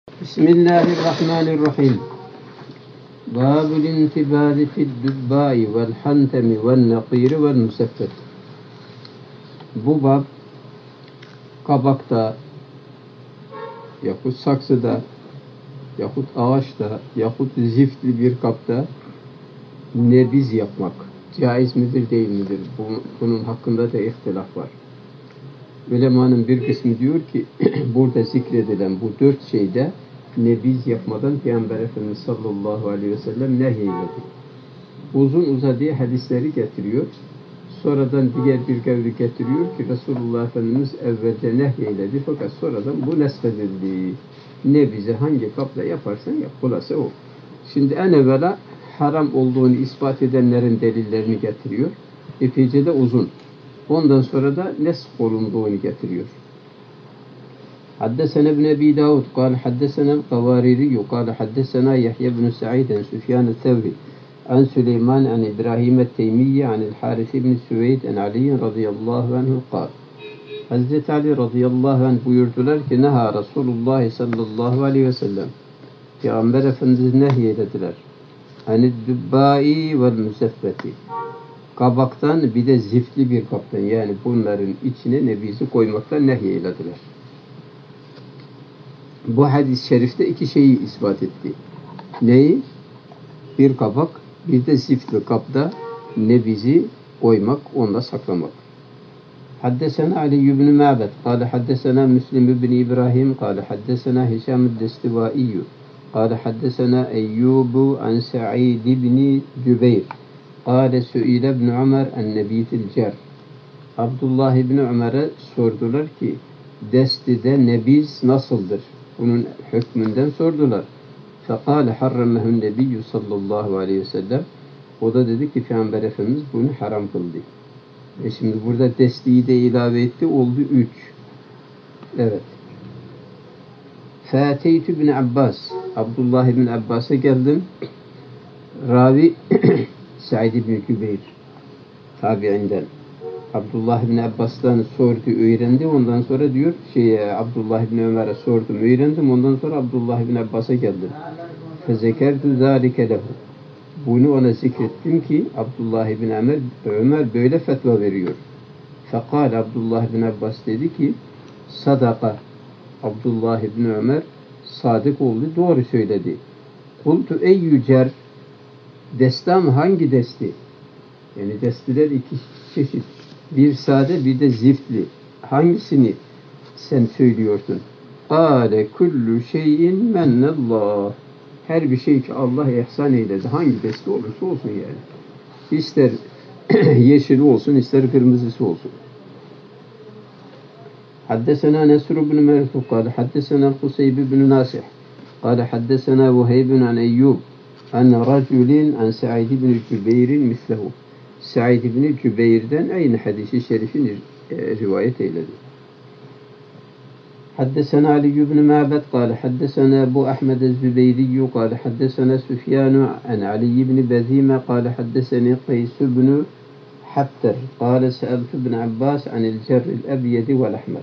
Bismillahirrahmanirrahim. Babul intibari fid dubbai vel hantemi vel nakiri vel musaffet. Bu bab kabakta yahut saksıda yahut ağaçta yahut ziftli bir kapta nebiz yapmak caiz midir değil midir? Bunun hakkında da ihtilaf var. Ulemanın bir kısmı diyor ki burada zikredilen bu dört şeyde nebiz yapmadan Peygamber Efendimiz sallallahu aleyhi ve sellem nehyeyledik. Uzun uzadığı hadisleri getiriyor. Sonradan diğer bir kavli getiriyor ki Resulullah Efendimiz evvelce nehyeyledi fakat sonradan bu neshedildi. Nebizi hangi kapla yaparsan yap. Hulası o. Şimdi en evvela haram olduğunu ispat edenlerin delillerini getiriyor. Epeyce de uzun. Ondan sonra da nesk olunduğunu getiriyor. Haddesena ibn Ebi Davud قال حدثنا القواريري قال حدثنا يحيى بن سعيد عن سفيان الثوري عن سليمان عن إبراهيم التيمي عن الحارث بن سويد عن علي رضي الله عنه قال Hazreti Ali radıyallahu anh buyurdular ki neha Resulullah sallallahu aleyhi ve sellem Peygamber Efendimiz nehyediler. Hani dubbai vel musaffeti kabaktan bir de ziftli bir kaptan yani bunların içine nebizi koymaktan nehyediler. Bu hadis-i şerifte iki şeyi ispat etti. Neyi? Bir kabak, bir de ziftli kapta nebizi koymak, onda saklamak. Haddesena Ali ibn Ma'bad, kâle haddesena Müslim ibn İbrahim, kâle haddesena Hişam el-Destivaiyyü, kâle haddesena Eyyubu an Sa'id ibn Cübeyr, kâle Sü'ile ibn Ömer en-Nebitil Cer. Abdullah ibn Ömer'e sordular ki, destide nebiz nasıldır? Bunun hükmünden sordular. Fekâle harramehu'n nebiyyü sallallahu aleyhi ve sellem. O da dedi ki Peygamber Efendimiz bunu haram kıldı. Şimdi burada destiği de ilave etti. Oldu 3. Evet. Fâteytü bin Abbas. Abdullah ibn Abbas'a geldim. Ravi Sa'id ibn Cübeyr tabi'inden. Abdullah ibn Abbas'tan sordu, öğrendi. Ondan sonra diyor Abdullah ibn Ömer'e sordum, öğrendim. Ondan sonra Abdullah ibn Abbas'a geldim. Fezekertu zâlike lehu. Bunu ona zikrettim ki Abdullah ibn Ömer böyle fetva veriyor. Fekal Abdullah ibn Abbas dedi ki sadaka. Abdullah ibn Ömer sadık oldu, doğru söyledi. Kultu eyyü cer. Destam hangi desti? Yani destiler iki çeşit. Bir sade bir de ziftli. Hangisini sen söylüyorsun? Kâle kullu şeyin mennallah. Her bir şey ki Allah ihsan eyledi. Hangi deste olursa olsun yani. İster yeşili olsun, ister kırmızısı olsun. Haddesena Nesr ibn Mertu kâle haddesena Huseyb ibn Nasih kâle haddesena Vuheyb an Eyyub an raculin an Sa'id ibn Cübeyr'in mislehu. Sa'id ibn Cübeyr'den aynı hadisi şerifini rivayet eyledi. Haddesena Ali ibn Ma'bad kâle haddesena Ebu Ahmed el-Zübeyri kâle haddesena Süfyan an Ali ibn Bezime kâle haddeseni Qays ibn Hafter kâle se'eltu ibn Abbas anil cerril ebyedi vel ahmer.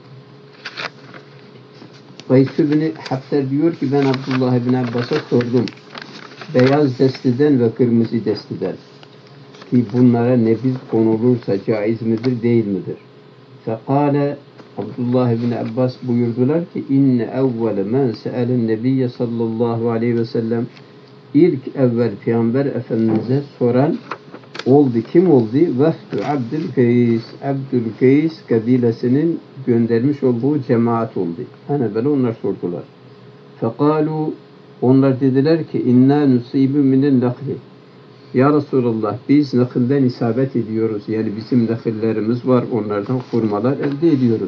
Qays ibn Hafter diyor ki ben Abdullah ibn Abbas'a sordum. Beyaz destiden ve kırmızı destiden ki bunlara nebiz konulursa caiz midir değil midir? Fekale Abdullah ibn Abbas buyurdular ki inne evvele men se'elen nebiyye sallallahu aleyhi ve sellem ilk evvel Peygamber Efendimiz'e soran oldu. Kim oldu? Vefdü Abdülkeys. Abdülkeys kabilesinin göndermiş olduğu cemaat oldu. Hani böyle onlar sordular. Fekalu onlar dediler ki inna nusibu minel nakli. Ya Resulallah biz nakilden isabet ediyoruz. Yani bizim nakillerimiz var. Onlardan hurmalar elde ediyoruz.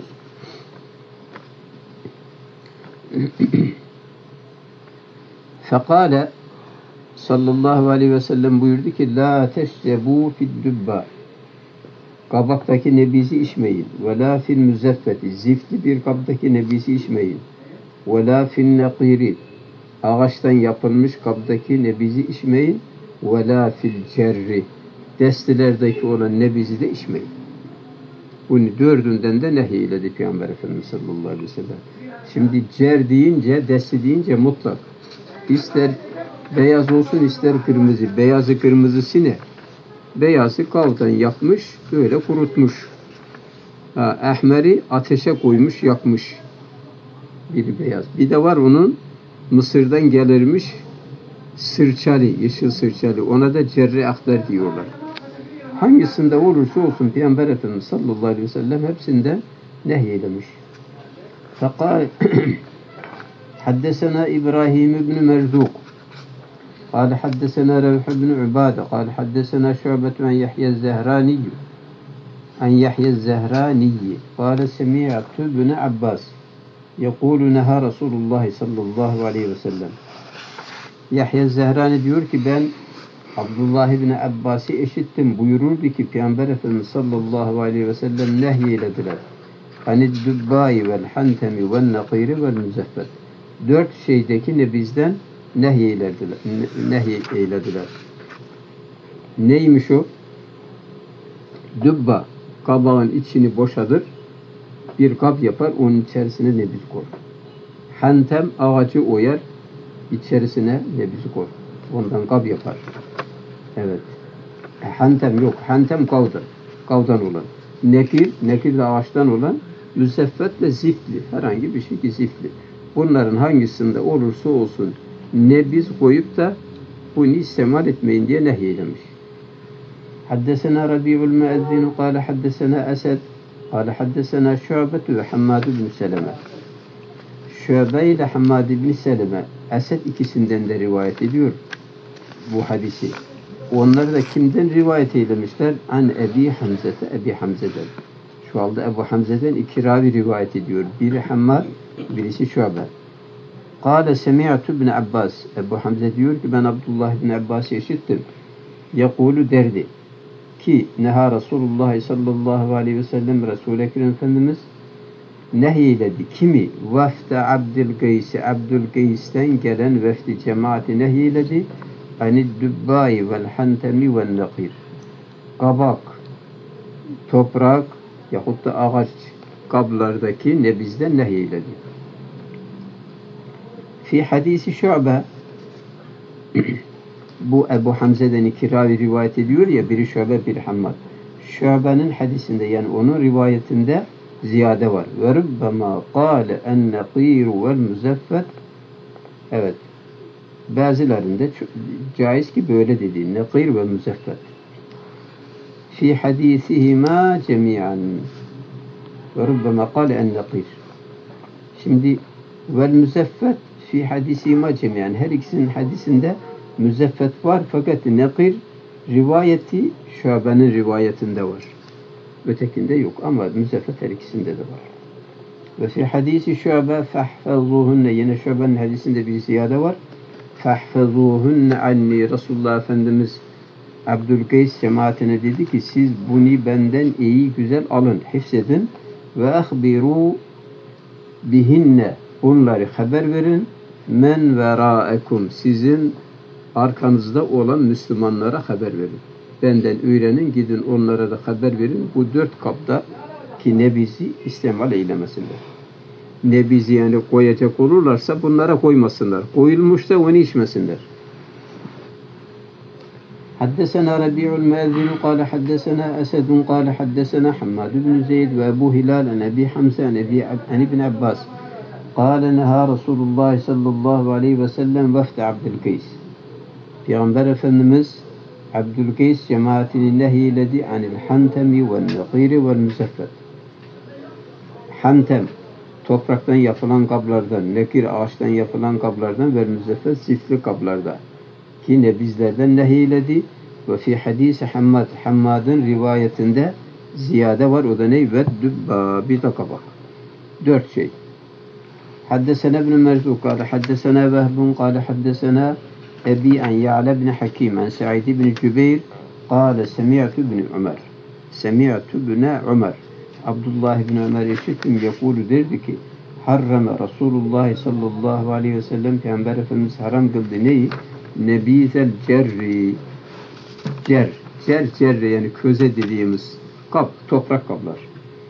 Fekale sallallahu aleyhi ve sellem buyurdu ki la teşrebu fid dubba. Kabaktaki nebizi içmeyin. Ve la fil müzeffeti. Ziftli bir kaptaki nebizi içmeyin. Ve la fil nakiri. Ağaçtan yapılmış kaptaki nebizi içmeyin. Ve la fil cerri. Destilerdeki olan nebizi de içmeyin. Bunu dördünden de nehyiledi Peygamber Efendimiz sallallahu aleyhi ve sellem. Şimdi cer deyince, desi deyince mutlak. İster beyaz olsun ister kırmızı. Beyazı kırmızısı ne? Beyazı kavdan yapmış, böyle kurutmuş. Ehmeri ateşe koymuş, yakmış. Biri beyaz. Bir de var onun Mısır'dan gelirmiş sırçalı, yeşil sırçalı. Ona da cerre aktar diyorlar. Hangisinde olursa olsun Peygamber Efendimiz sallallahu aleyhi ve sellem hepsinden nehyeylemiş. Fekal حدثنا إبراهيم بن مرزوق قال حدثنا روح بن عبادة قال حدثنا شعبة عن يحيى الزهراني قال سمعت ابن عباس يقول نهى رسول الله صلى الله عليه وسلم. Yahya Zehrani diyor ki ben Abdullah ibn Abbas'ı işittim. Buyururdu ki Peygamber Efendimiz sallallahu aleyhi ve sellem nehyelediler. Anid dubbai vel hantemi vel nakiri vel müzeffet. Dört şeydeki nebizden nehyelediler. Neymiş o? Dübba kabağın içini boşadır. Bir kap yapar, onun içerisine nebiz koyar. Hantem ağacı oyar, içerisine nebiz koyar. Ondan kap yapar. Evet. Hantem yok. Hantem kavdan olan. Nekir de ağaçtan olan. Müzeffet de ziftli. Herhangi bir şey ki ziftli. Bunların hangisinde olursa olsun nebiz koyup da bunu istemal etmeyin diye nehyeylemiş. Haddesena Rabi'ul Müezzin kâle haddesena Esed kâle haddesena Şu'bet ve Hammad ibn Seleme. Şu'be ile Hammad ibn Seleme Esed ikisinden de rivayet ediyor bu hadisi. Onları da kimden rivayet eylemişler? An Ebi Hamze'den. Şu anda Ebu Hamze'den iki ravi rivayet ediyor. Biri Hammad, birisi Şu'be. Kâle semi'tu ibn Abbas. Ebu Hamze diyor ki ben Abdullah ibn Abbas'ı işittim. Yakulu derdi ki neha Resulullah sallallahu aleyhi ve sellem Resul-i Ekrem Efendimiz nehyiledi. Kimi? Vefde Abdülgeys'i Abdülgeys'ten gelen vefdi cemaati nehyiledi. Anid dubbai vel hantemi vel nakir. Kabak, toprak yahut da ağaç kablardaki nebizden nehyiledi. Fi hadisi Şu'be bu Ebu Hamze'den iki ravi rivayet ediyor ya, biri Şu'be, biri Hammad. Şu'be'nin hadisinde yani onun rivayetinde ziyade var. Ve rubbama kâle en-nakîru vel müzeffet. Evet. Bazılarında caiz ki böyle dedi. Nakîr ve müzeffet. Fi hadisihima cemi'an. Ve rubbama kâle en-nakîr. Şimdi vel müzeffet fi hadisihima cemi'an. Her ikisinin hadisinde müzeffet var fakat nakir rivayeti Şu'be'nin rivayetinde var. Ötekinde yok ama müzeffet her ikisinde de var. Ve fi hadisi Şu'be fahfazuhunne, yine Şu'be'nin hadisinde bir ziyade var. Fahfazuhunne anni, Resulullah Efendimiz Abdülgeys cemaatine dedi ki siz bunu benden iyi güzel alın, hifzedin ve ahbiru bihinne, onları haber verin, men verâekum, sizin arkanızda olan Müslümanlara haber verin. Benden öğrenin, gidin onlara da haber verin. Bu dört kapta ki nebizi istemal eylemesinler. Nebizi yani koyacak olurlarsa bunlara koymasınlar. Koyulmuşsa onu içmesinler. Haddesena Rabi'ul Müezzin kâle haddesena Esedun kâle haddesena Hammad ibn Zeyd ve Ebu Hilal an Ebi Hamze an İbn Abbas kâle neha Resulullah sallallahu aleyhi ve sellem vefde Abdülgeys. Peygamber Efendimiz Abdülgeys cemaatini nehyiledi anil hantemi vel nakiri vel müzeffet. Hantem topraktan yapılan kablardan, nekir ağaçtan yapılan kablardan ve müzeffet ziftli kablarda ki nebizlerden nehyiledi. Ve fi hadisi Hammad'ın rivayetinde ziyade var. O da ne? Ve dübba, bir de kabak. Dört şey. Haddesena ibn Merzuk kâle haddesena Vehbun kâle haddesena Ebi an Ya'la ibn Hakim an Sa'id ibn Cübeyr kâle semi'tu ibn Ömer. Semi'tu ibn Ömer. Abdullah ibn Ömer işittim yakulu derdi ki harrame Resulullah sallallahu aleyhi ve sellem Peygamber Efendimiz haram kıldı neyi? Nebizel cerri. Cerri yani köze dediğimiz kap, toprak kaplar.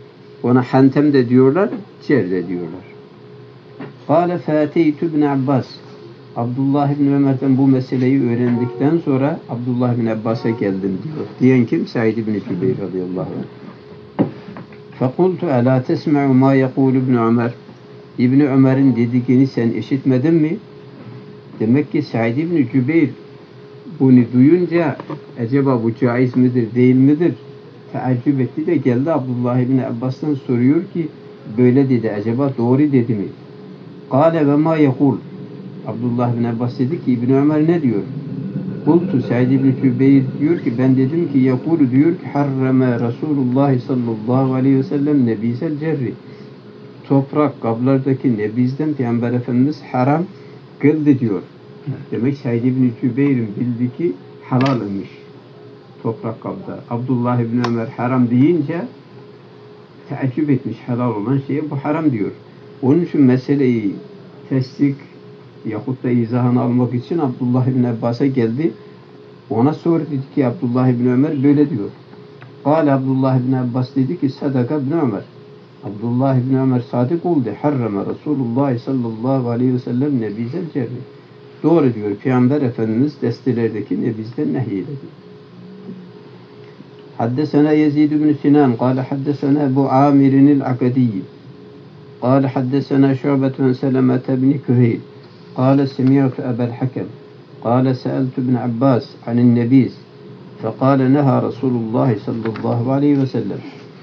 Ona hantem de diyorlar, cer de diyorlar. Kâle fâteytü ibn Abbas. Abdullah ibn Ömer'den bu meseleyi öğrendikten sonra Abdullah ibn Abbas'a geldim diyor. Diyen kim? Said ibn Cübeyr radıyallahu anh. Fekultu elâ tesme'u mâ yekûlu ibn Ömer. İbn Ömer'in dediğini sen işitmedin mi? Demek ki Said ibn Cübeyr bunu duyunca acaba bu caiz midir, değil midir? Teaccüp etti de geldi Abdullah ibn Abbas'tan soruyor ki böyle dedi, acaba doğru dedi mi? Kâle ve mâ yekûl. Abdullah ibn Abbas dedi ki İbn Ömer ne diyor? Kultu Said ibn Cübeyr diyor ki ben dedim ki yekûlu diyor ki harreme Resulullah sallallahu aleyhi ve sellem nebîsel cerri. Toprak kablardaki nebizden Peygamber Efendimiz haram kıldı diyor. Demek Said ibn Cübeyr'in bildi ki halal imiş. Toprak kabda. Abdullah ibn Ömer haram deyince teaccüp etmiş halal olan şeye bu haram diyor. Onun için meseleyi tesdik yahut da izahını almak için Abdullah ibn Abbas'a geldi. Ona sordu dedi ki Abdullah ibn Ömer böyle diyor. Kâle Abdullah ibn Abbas dedi ki sadaka ibn Ömer. Abdullah ibn Ömer sadık oldu. Harrama Resulullah sallallahu aleyhi ve sellem nebizel cerri. Doğru diyor. Peygamber Efendimiz destelerdeki nebizden nehyedildi. Haddesena Yezid ibn Sinan. Kâle haddesena Ebu Amir'in el-Akadiyyi. Kâle haddesena Şu'betun Selamete ibn Küheyl. Kâle semiyatu Ebel Hakem. Kâle seeltu ibn Abbas anin nebiz. Fekâle neha Resulullah sallallahu aleyhi ve sellem.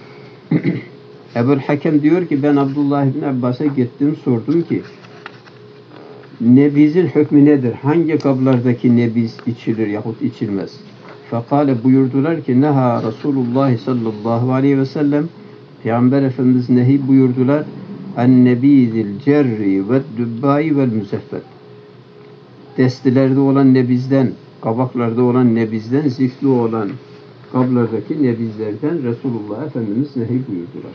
Ebul Hakem diyor ki ben Abdullah ibn Abbas'a gittim sordum ki nebizin hükmü nedir? Hangi kablardaki nebiz içilir yahut içilmez? Fekale buyurdular ki neha Resulullah sallallahu aleyhi ve sellem Peygamber Efendimiz nehi buyurdular en nebizil cerri ve dübbai vel müseffet. Destilerde olan nebizden, kabaklarda olan nebizden, zifli olan kablardaki nebizlerden Resulullah Efendimiz nehi buyurdular.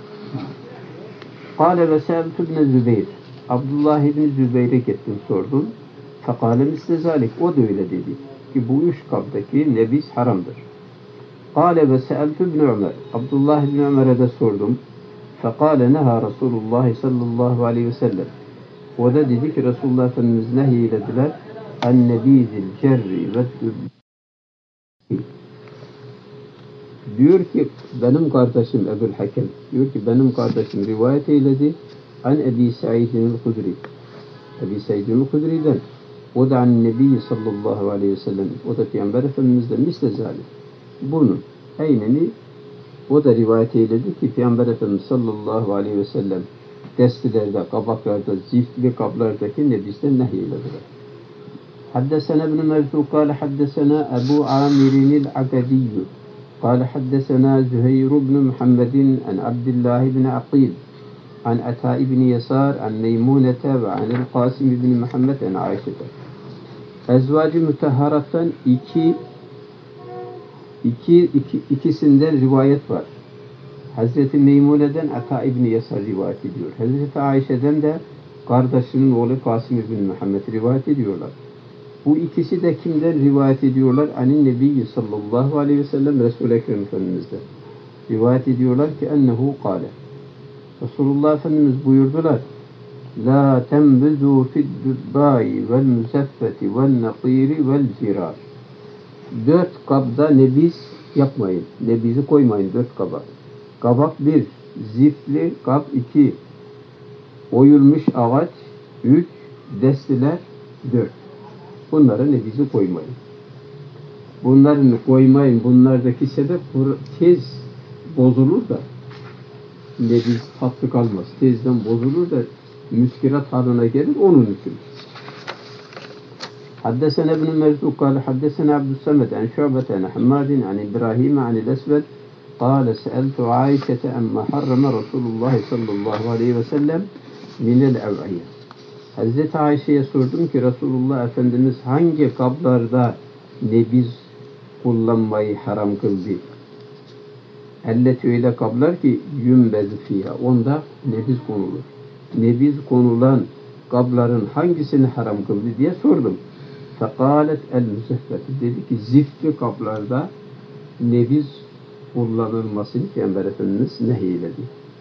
Kâle ve se'eltu ibn Zübeyr. Abdullah ibn Zübeyr'e gittim sordum. Fekâle misle zâlik. O da öyle dedi. Ki bu üç kabdaki nebiz haramdır. Kâle ve se'eltu ibn Ömer. Abdullah ibn Ömer'e de sordum. Fekâle neha Resulullah sallallahu aleyhi ve sellem. O da dedi ki Resulullah Efendimiz nehyilediler. En nebizil cerri ve dübbi. Diyor ki benim kardeşim Ebul Hakem diyor ki benim kardeşim rivayet eyledi an Ebi Said'in el-Hudri. Ebi Said'in el-Hudri'den o da an Nebi sallallahu aleyhi ve sellem o da Peygamber Efendimiz'den misle zalim. Bunun aynını o da rivayet eyledi ki Peygamber Efendimiz sallallahu aleyhi ve sellem destilerde, kabaklarda, ziftli kablardaki nebizden nehyeydiler. Haddesena ibn Mevzu kâle haddesena Ebu Amir'in el-Akadiyyü قال حدثنا زهير بن محمد عن عبد الله بن عقيل عن عطاء بن يسار عن ميمونة وعن القاسم بن محمد عن عائشة. Ezvacı mütehharattan ikisinden rivayet var. Hazreti Meymune'den Ata İbni Yasar rivayet ediyor. Hazreti Ayşe'den de kardeşinin oğlu Kasım İbni Muhammed rivayet ediyorlar. Bu ikisi de kimden rivayet ediyorlar? Anin Nebiyyi sallallahu aleyhi ve sellem Resul-i Ekrem Efendimiz'den. Rivayet ediyorlar ki ennehu kâle. Resulullah Efendimiz buyurdular. La tembuzu fi'd-dübbâi vel müseffeti vel nakîri vel cirar. 4 kabda nebiz yapmayın. Nebizi koymayın 4 kaba. Kabak 1, zifli kab 2, oyulmuş ağaç 3, destiler 4. Bunlara nebizi koymayın. Bunların koymayın. Bunlardaki sebep tez bozulur da nebiz tatlı kalmaz. Tezden bozulur da müskirat haline gelir. Onun için. Haddesena ibn Mevzu kâle haddesena Abdüssamed an Şu'bete an Hammadin an İbrahim an el-Esved kâle se'eltu Ayşete emmâ harrama Resulullah sallallahu aleyhi ve sellem minel ev'iyye. Hazreti Ayşe'ye sordum ki Resulullah Efendimiz hangi kablarda nebiz kullanmayı haram kıldı? Elleti öyle kablar ki yümbez fiha. Onda nebiz konulur. Nebiz konulan kabların hangisini haram kıldı diye sordum. Fekalet el müseffeti. Dedi ki ziftli kablarda nebiz kullanılmasını Peygamber Efendimiz nehyiledi.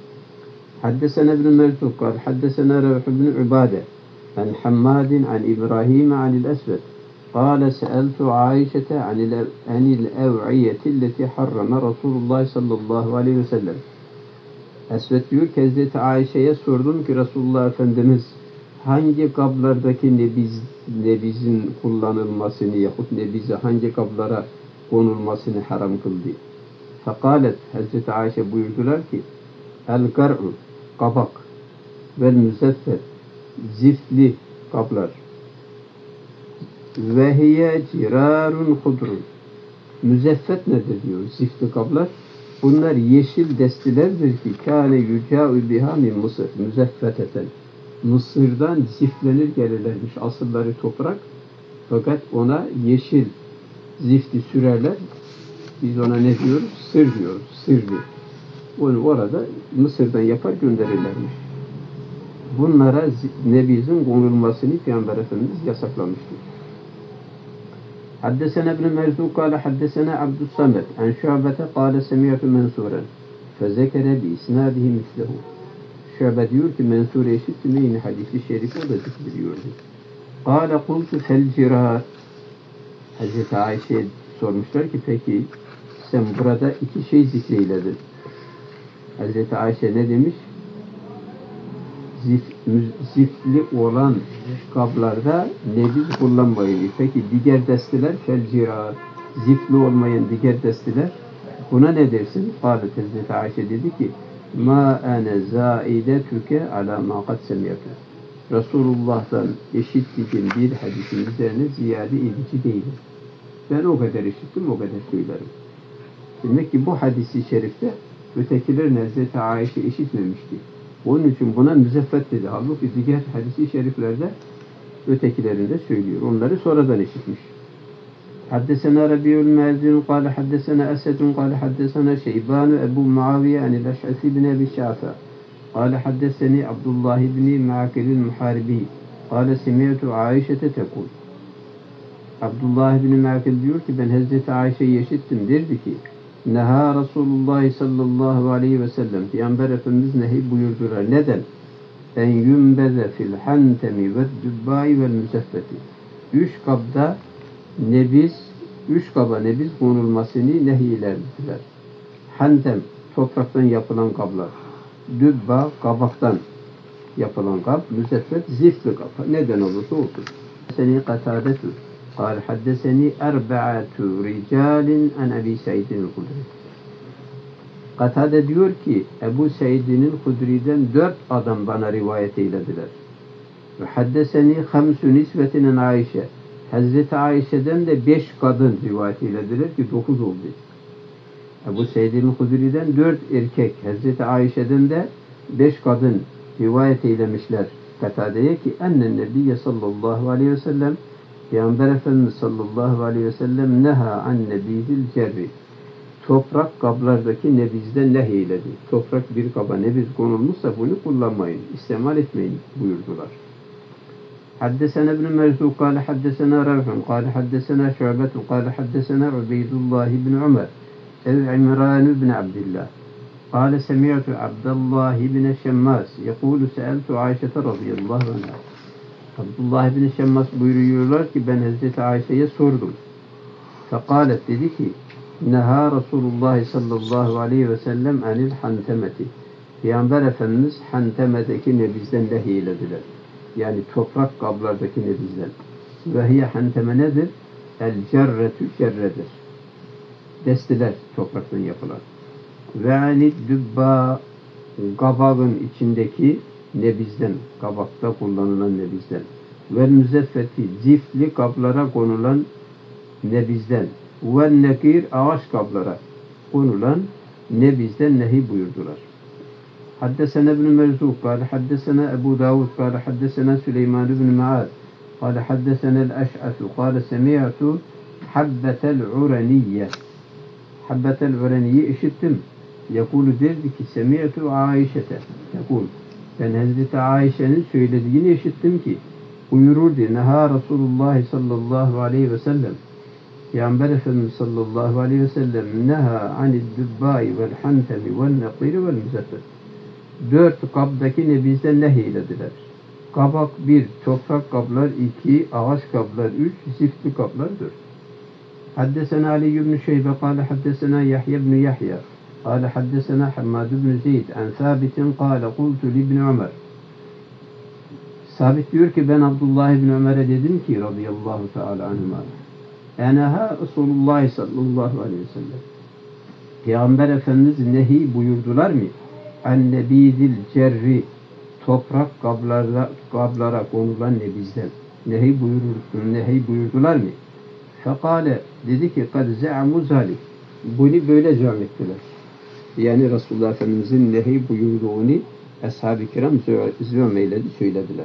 حدثنا ابن مرزوق قال حدثنا روح بن عبادة عن حماد عن إبراهيم عن الأسود قال سألت عائشة عن الأوعية التي حرم رسول الله صلى الله عليه وسلم. Esved diyor ki Hazreti Ayşe'ye sordum ki Resulullah Efendimiz hangi kablardaki nebizin kullanılmasını yahut nebize hangi kablara konulmasını haram kıldı. Fekalet Hazreti Ayşe buyurdular ki el-gar'u kabak vel müzeffet ziftli kablar ve hiye cirarun hudrun. Müzeffet nedir diyor ziftli kablar. Bunlar yeşil destilerdir ki kâne yücâ'u biha min Mısır müzeffeteten. Mısır'dan ziftlenir gelirlermiş. Asılları toprak. Fakat ona yeşil zifti sürerler. Biz ona ne diyoruz? Sır diyoruz. Sırlı. Onu orada Mısır'dan yapar gönderirlermiş. Bunlara nebizin konulmasını Peygamber Efendimiz yasaklamıştır. حدثنا ابن مرزوق قال حدثنا عبد الصمد عن شعبة قال سمعت منصورا فذكر بإسناده مثله. Şöbe diyor ki Mensur'e işittim yine hadisi şerif o da zikrediyordu. Kâle kultu fel cirar. Hazreti Ayşe'ye sormuşlar ki peki sen burada iki şey zikreyledin. Hazreti Ayşe ne demiş? Ziftli olan kablarda nebiz kullanmayın. Peki diğer destiler fel cirar. Ziftli olmayan diğer destiler buna ne dersin? Kâlet Hazreti Ayşe dedi ki ma ene zaidetuke ala ma kad semiyatu. Resulullah'tan işittiğim bir hadisin üzerine ziyade ilgici değilim. Ben o kadar işittim, o kadar söylerim. Demek ki bu hadisi şerifte ötekilerin Hazreti Ayşe işitmemişti. Onun için buna müzeffet dedi. Halbuki diğer hadisi şeriflerde ötekilerinde söylüyor. Onları sonradan işitmiş. حدثنا ربيع المازن قال حدثنا أسد قال حدثنا شيبان أبو معاوية عن الأشعث بن أبي الشعثاء قال حدثني عبد الله بن معقل المحاربي قال سمعت عائشة تقول Abdullah bin Makil diyor ki ben Hazreti Ayşe'yi işittim derdi ki Neha Resulullah sallallahu aleyhi ve sellem Peygamber Efendimiz nehi buyurdular. Neden? En yumbeze fil hantemi ve dübbai vel müseffeti. Üç kaba nebiz konulmasını nehiylerdiler. Hantem, topraktan yapılan kablar. Dübba, kabaktan yapılan kab. Müseffet, ziftli kab. Neden olursa olsun. Seni katadetu. قال حدثني أربعة رجال عن أبي سعيد الخدري. Katade diyor ki Ebu Said'in Hudri'den 4 adam bana rivayet eylediler. Ve haddeseni 5 nisbetinin Ayşe. Hazreti Ayşe'den de 5 kadın rivayet eylediler ki 9 oldu. Ebu Said'in Hudri'den 4 erkek, Hazreti Ayşe'den de 5 kadın rivayet eylemişler. Katade'ye ki ennen Nebiye sallallahu aleyhi ve sellem Peygamber Efendimiz sallallahu aleyhi ve sellem neha an nebizil cerri. Toprak kablardaki nebizden nehyeledi. Toprak bir kaba nebiz konulmuşsa bunu kullanmayın, istemal etmeyin buyurdular. Haddesena ibn Merzuq kâle haddesena Ravhun kâle haddesena Şu'betu kâle haddesena Ubeydullah ibn Ömer el-İmran ibn Abdillah kâle semi'tu Abdullah ibn Şemmas yekûlu se'eltu Ayşete radıyallahu anha. Abdullah ibn Şemmas buyuruyorlar ki ben Hazreti Ayşe'ye sordum. Fekalet dedi ki Neha Resulullah sallallahu aleyhi ve sellem anil hantemeti. Peygamber Efendimiz hantemedeki nebizden nehyelediler. Yani toprak kablardaki nebizden. Ve hiye hanteme nedir? El cerretü cerredir. Destiler topraktan yapılan. Ve anid dübba kabağın içindeki nebizden, kabakta kullanılan nebizden ve müzeffeti ziftli kablara konulan nebizden ve nekir ağaç kablara konulan nebizden nehi buyurdular. Haddesena ibn Merzuq kâle haddesena Ebu Davud kâle haddesena Süleyman ibn Ma'ad kâle haddesena el-Eş'atu kâle semi'tu habbetel uraniyye. Habbetel uraniyye işittim. Yekulu derdi ki semi'tu Ayşete. Yekul. Ben Hazreti Ayşe'nin söylediğini işittim ki buyururdu. Neha Resulullah sallallahu aleyhi ve sellem. Peygamber Efendimiz sallallahu aleyhi ve sellem neha anid dübbai vel hantemi vel nekiri vel müzeffet. 4 kabdaki nebizden nehyediler. Kabak 1, toprak kablar 2, ağaç kablar 3, ziftli kablar 4. Haddesena Ali ibn Şeybe kâle haddesena Yahya ibn Yahya kâle haddesena Hammad ibn Zeyd an Sabitin kâle kultu li ibn Ömer. Sabit diyor ki ben Abdullah ibn Ömer'e dedim ki radıyallahu teala anhuma eneha Resulullah sallallahu aleyhi ve sellem. Peygamber Efendimiz nehi buyurdular mı? En nebidil cerri toprak kablara konulan nebizden nehi buyurdular mı? Fekale dedi ki kad ze'amu zalik. Bunu böyle cevap ettiler. Yani Resulullah Efendimizin nehi buyurduğunu ashab-ı kiram zümeyledi söylediler.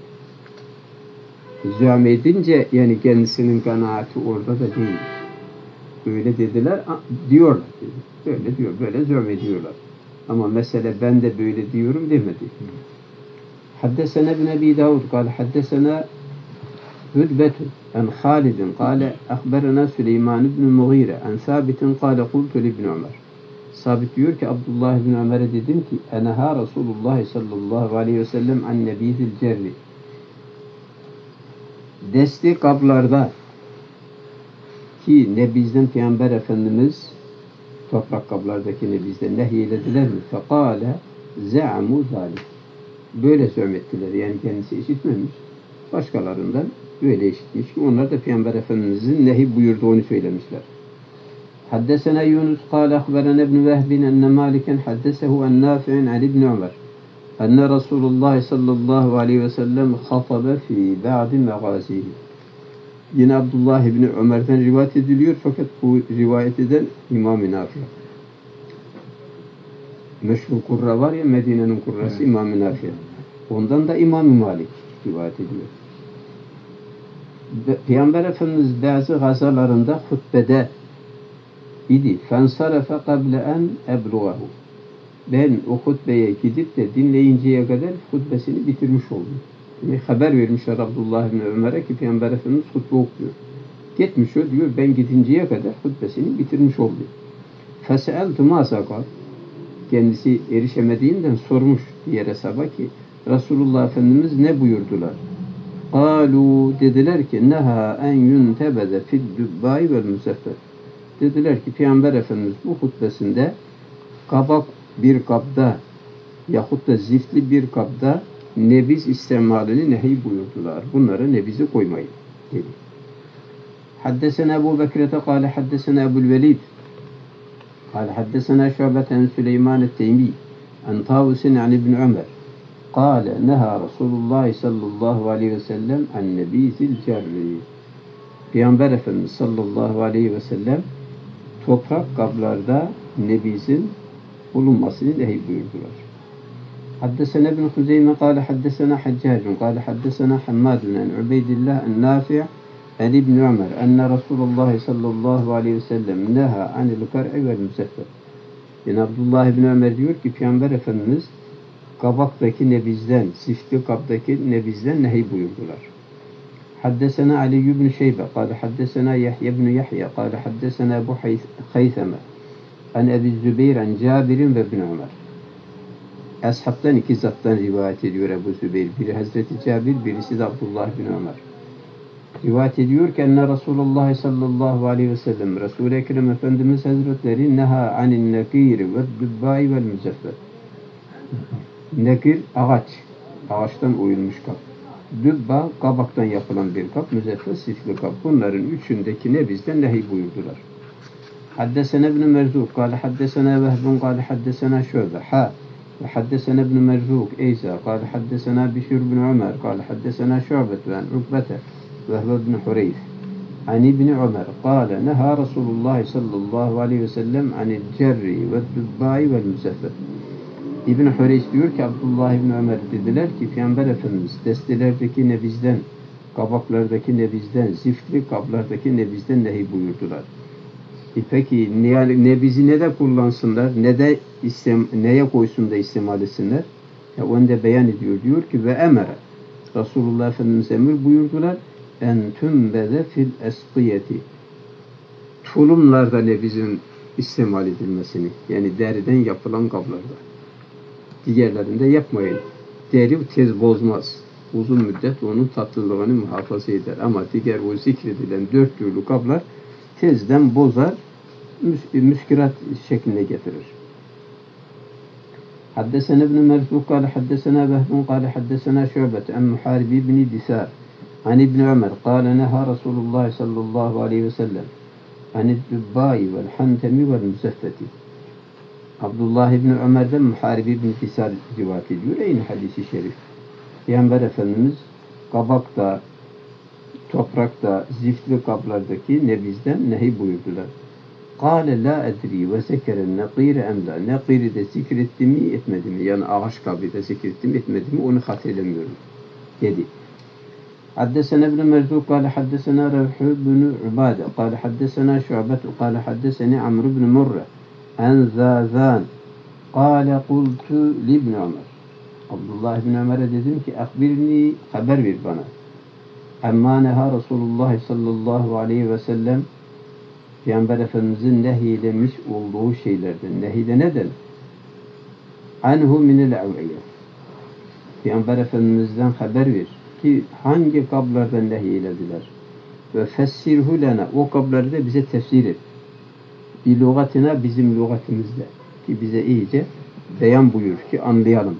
Züam edince yani kendisinin kanaati orada da değil. Öyle dediler diyorlar. Böyle diyor, böyle züam ediyorlar. Ama mesele ben de böyle diyorum demedi. Haddesena ibn Ebi Davud kâle haddesena Hüdbetun en Halidin kâle akberena Süleyman ibn Mughire en Sabitin kâle kultu li ibn Ömer. Sabit diyor ki Abdullah ibn Ömer'e dedim ki eneha Resulullah sallallahu aleyhi ve sellem an nebidil cerri. Desti kablarda ki nebizden Peygamber Efendimiz toprak kablardaki nebizden nehyelediler mi? Fekâle ze'amu zâlik. Böyle söylettiler. Yani kendisi işitmemiş. Başkalarından böyle işitmiş ki onlar da Peygamber Efendimizin nehi buyurduğunu söylemişler. Haddesena Yunus kâle akberena ibn Vehbin enne Maliken haddesehu en Nafi'in an ibn Ömer enne Resulullah sallallahu aleyhi ve sellem hatabe fi ba'di megazihi. Yine Abdullah ibn Ömer'den rivayet ediliyor fakat bu rivayet eden İmam-ı Nafi. Meşhur kurra var ya Medine'nin kurrası İmam-ı Nafi. Ondan da İmam-ı Malik rivayet ediyor. Peygamber Efendimiz bazı gazalarında hutbede idi. Fensarafe kable en ebluğahu. Ben o hutbeye gidip de dinleyinceye kadar hutbesini bitirmiş oldum. Yani haber vermişler Abdullah ibn Ömer'e ki Peygamber Efendimiz hutbe okuyor. Gitmiş o diyor ben gidinceye kadar hutbesini bitirmiş oldu. Feseeltu ma sakal. Kendisi erişemediğinden sormuş diğer hesaba ki Resulullah Efendimiz ne buyurdular? Kalu dediler ki neha en yuntebede fid dübbai vel müseffet. Dediler ki Peygamber Efendimiz bu hutbesinde kabak bir kabda yahut da ziftli bir kabda nebiz istemalini nehi buyurdular. Bunlara nebizi koymayın dedi. Haddesena Ebu Bekir'e kâle haddesena Ebu'l Velid kâle haddesena Şu'beten Süleyman et-Teymi en Tavus'in an İbn Ömer kâle neha Resulullah sallallahu aleyhi ve sellem an nebizil cerri. Peygamber Efendimiz sallallahu aleyhi ve sellem toprak kablarda nebizin bulunmasını nehi buyurdular. Haddesena ibn Huzeyme kâle haddesena Haccacun kâle haddesena Hammadun en Ubeydillah en Nafi' en İbn Ömer enne Resulullah sallallahu aleyhi ve sellem neha anil kar'i vel müseffet. Yani Abdullah ibn Ömer diyor ki Peygamber Efendimiz kabaktaki nebizden, siftli kabdaki nebizden nehi buyurdular. Haddesena Ali ibn Şeybe kâle haddesena Yahya ibn Yahya kâle haddesena Ebu Haytheme en Ebi Zübeyir en Cabir'in ve ibn Ömer. Ashabtan iki zattan rivayet ediyor Ebu Zübeyir. Biri Hazreti Cabir, birisi de Abdullah bin Ömer. Rivayet ediyor ki enne Resulullah sallallahu aleyhi ve sellem Resul-i Ekrem Efendimiz Hazretleri neha anin nekir ve dübbai vel müzeffet. Nekir ağaç. Ağaçtan oyulmuş kap. Dübba kabaktan yapılan bir kap. Müzeffet sifli kap. Bunların üçündekine bizden nehi buyurdular. Haddesena ibn Merzuk kâle haddesena Vehbun kâle haddesena Şöbe وحدثنا ابن مرزوق إيسا قال حدثنا بشير بن عمر قال حدثنا شعبة عن عقبة وهو ابن حريث عن ابن عمر قال نهى رسول الله صلى الله عليه وسلم عن الجر والدباء والمسفة. İbn Hureyş diyor ki Abdullah ibn Ömer dediler ki Peygamber Efendimiz destelerdeki nebizden, kabaklardaki nebizden, ziftli kablardaki nebizden nehi buyurdular. Peki nebizi ne de kullansınlar, ne de neye koysun da istemal etsinler? Onu da beyan ediyor. Diyor ki ve emere. Resulullah Efendimiz emir buyurdular. En tümbede fil esqiyeti. Tulumlarda nebizin istemal edilmesini. Yani deriden yapılan kablarda. Diğerlerinde yapmayın. Deri tez bozmaz. Uzun müddet onun tatlılığını muhafaza eder. Ama diğer o zikredilen 4 türlü kablar tezden bozar, müskirat şekline getirir. Haddesena ibn Merzuq kâle haddesena Behbun kâle haddesena Şu'bet en Muharibi ibn Disâr an İbn Ömer kâle neha Resulullah sallallahu aleyhi ve sellem anid dübbâi vel hantemi vel müzeffeti. Abdullah İbni Ömer'den Muharibi ibn Disâr rivayet ediyor. Aynı hadisi şerif. Peygamber Efendimiz kabakta, toprakta, ziftli kaplardaki nebizden nehi buyurdular. Kâle la edri ve zekeren nekîre emla. Nekîri de zikretti mi etmedi mi? Yani ağaç kabri de zikretti mi etmedi mi? Onu hatırlamıyorum. Dedi. Haddesena ibn Merzuq kâle haddesena Revhü ibn Ubâde kâle haddesena Şu'betu kâle haddeseni Amr ibn Murre en Zâzân kâle kultu li ibn Ömer. Abdullah ibn Ömer'e dedim ki akbirni, haber ver bana. Amma neha Resulullah sallallahu aleyhi ve sellem Peygamber Efendimizin nehyeylemiş olduğu şeylerden. Nehyide neden? Anhu minel av'iyye. Peygamber Efendimiz'den haber ver ki hangi kablardan nehyelediler. Ve fessirhu lena. O kabları da bize tefsir et. Bir lügatına bizim lügatimizde. Ki bize iyice beyan buyur ki anlayalım.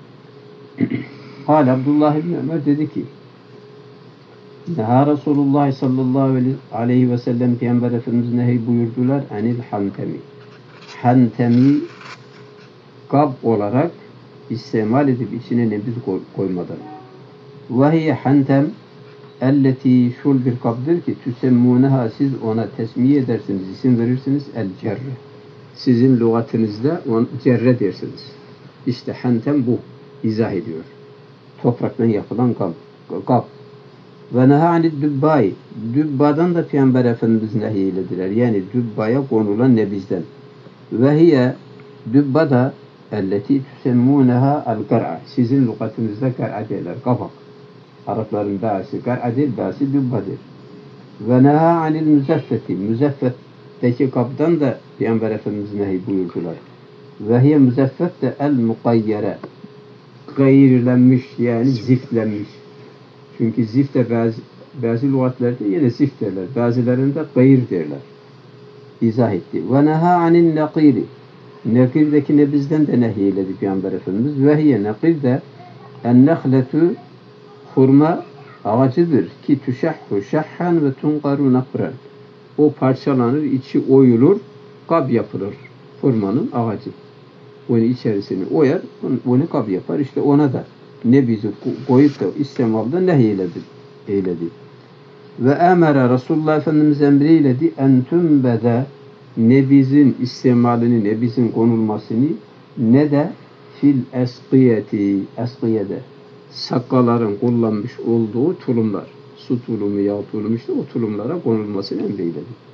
Hal Abdullah ibn Ömer dedi ki Neha Resulullah sallallahu aleyhi ve sellem Peygamber Efendimiz nehy buyurdular anil hantemi. Hantemi kab olarak istemal edip içine nebiz koymadan. Vahiye hantem elleti şul bir kabdır ki tüsemmuneha siz ona tesmiye edersiniz, isim verirsiniz el cerre. Sizin lügatınızda cerre dersiniz. İşte hantem bu. İzah ediyor. Topraktan yapılan kap. Ve neha anid dübbâi. Dübbadan da Peygamber Efendimiz nehyelediler. Yani dübbaya konulan nebizden. Ve hiye dübbada elleti tüsemmuneha el-gar'a. Sizin lügatınızda gar'a derler. Kabak. Arapların ba'si gar'a değil, ba'si dübbadır. Ve neha anil müzeffeti. Müzeffetteki kaptan da Peygamber Efendimiz nehy buyurdular. Ve hiye müzeffet de el-mukayyere. Gayirlenmiş yani ziftlenmiş. Çünkü zift de bazı lügatlerde yine zift derler. Bazılarında gayir derler. İzah etti. Ve neha anin nakiri. Nakirdeki nebizden de nehyeledi Peygamber Efendimiz. Ve hiye nakir de en-nehletu hurma ağacıdır ki tüşahhu şahhan ve tunqaru nakran. O parçalanır, içi oyulur, kab yapılır. Hurmanın ağacı. Onu içerisini oyar, onu kab yapar. İşte ona da nebizi koyup da istemalda nehyeledi. Ve emere Resulullah Efendimiz emreyledi en tümbede nebizin istemalini, nebizin konulmasını ne de fil eskiyede sakkaların kullanmış olduğu tulumlar, su tulumu, yağ tulumu işte o tulumlara konulmasını emreyledi.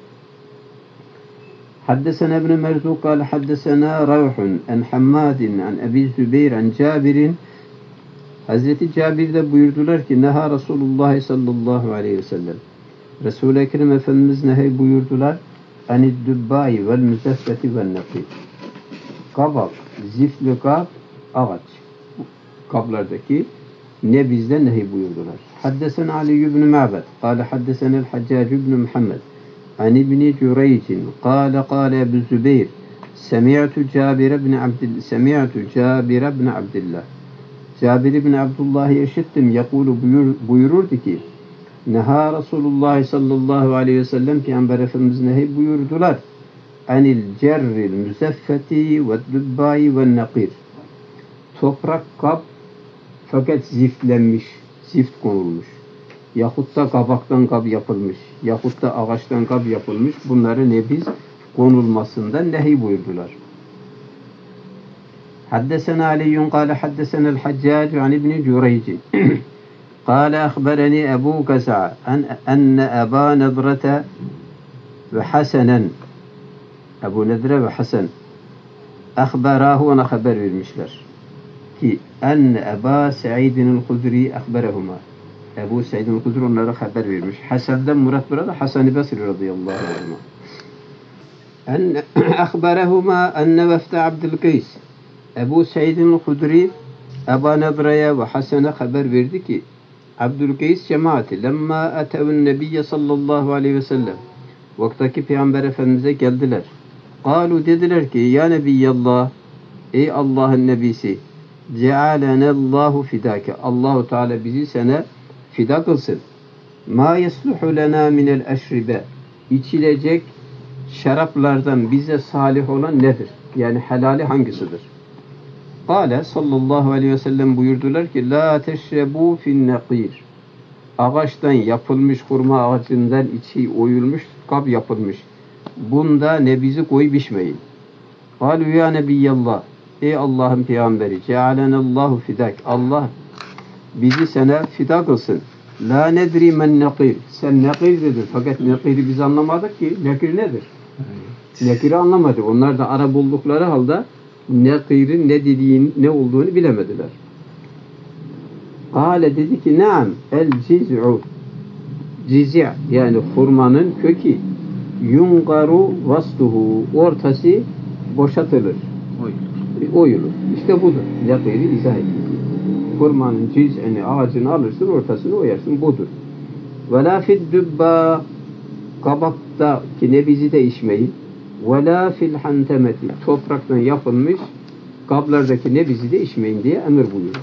Haddesena ibn Merzuq kâle haddesena Ravhun en Hammadin en Ebi Zübeyir en Cabir'in Hazreti Cabir de buyurdular ki neha Resulullah sallallahu aleyhi ve sellem Resul-i Ekrem Efendimiz nehy buyurdular anid dübbâi vel müzeffeti vel nekî. Kabak, zifli kab, ağaç kablardaki nebizden nehy buyurdular. Haddesena Ali ibn Ma'bed kâle haddesena el-Haccac ibn Muhammed an İbni Cüreycin kâle Ebu Zübeyir semi'tu Cabir ibn Abdillah Cabir ibn Abdullah'ı işittim. Yakulu buyururdu ki neha Resulullah sallallahu aleyhi ve sellem Peygamber Efendimiz nehy buyurdular anil cerril müzeffeti ve dübbâi ve nakir. Toprak kap fakat ziftlenmiş, zift konulmuş. Yahut da kabaktan kap yapılmış. Yahut da ağaçtan kap yapılmış. Bunları nebiz konulmasından nehy buyurdular. Haddesena Aliyyun kâle haddesena el-Haccac an İbni Cüreycin kâle akhbereni Ebu Kasa'a enne Eba Nedrete ve Hasanen Ebu Nedre ve Hasan akhberahu ona haber vermişler ki enne Eba Sa'idin el-Hudri akhberahuma Ebu Sa'idin el-Hudri onlara haber vermiş. Hasan'dan murat burada Hasan-ı Basri radıyallahu anh. Enne akhberahuma enne vefte Abdülkays Ebu Said'in Hudri Ebu Nedra'ya ve Hasan'a haber verdi ki Abdülkays cemaati lemma etevün nebiyye sallallahu aleyhi ve sellem vaktaki Peygamber Efendimiz'e geldiler. Kalu dediler ki ya Nebiyallah ey Allah'ın nebisi cealenallahu fidake Allahu Teala bizi sana fida kılsın. Ma yesluhu lena minel eşribe içilecek şaraplardan bize salih olan nedir? Yani helali hangisidir? Kale sallallahu aleyhi ve sellem buyurdular ki la teşrebu fin nakir ağaçtan yapılmış hurma ağacından içi oyulmuş kap yapılmış. Bunda nebizi koyup içmeyin. Kalu ya Nebiyallah ey Allah'ın peygamberi cealenallahu fidak Allah bizi sana fida kılsın. La nedri men nakir sen nakir dedin fakat nakiri biz anlamadık ki nakir nedir? Nakiri anlamadık. Onlar da Arap oldukları halde nakirin ne dediğin ne olduğunu bilemediler. Kale dedi ki naam el ciz'u cizi' yani hurmanın kökü yungaru vastuhu ortası boşatılır. Oyulur. İşte budur. Nakiri izah ediyor. Hurmanın ciz'ini ağacını alırsın ortasını oyarsın budur. Ve la fid dübba kabaktaki nebizi de içmeyin. Ve la fil hantemeti topraktan yapılmış kablardaki nebizi de içmeyin diye emir buyurdu.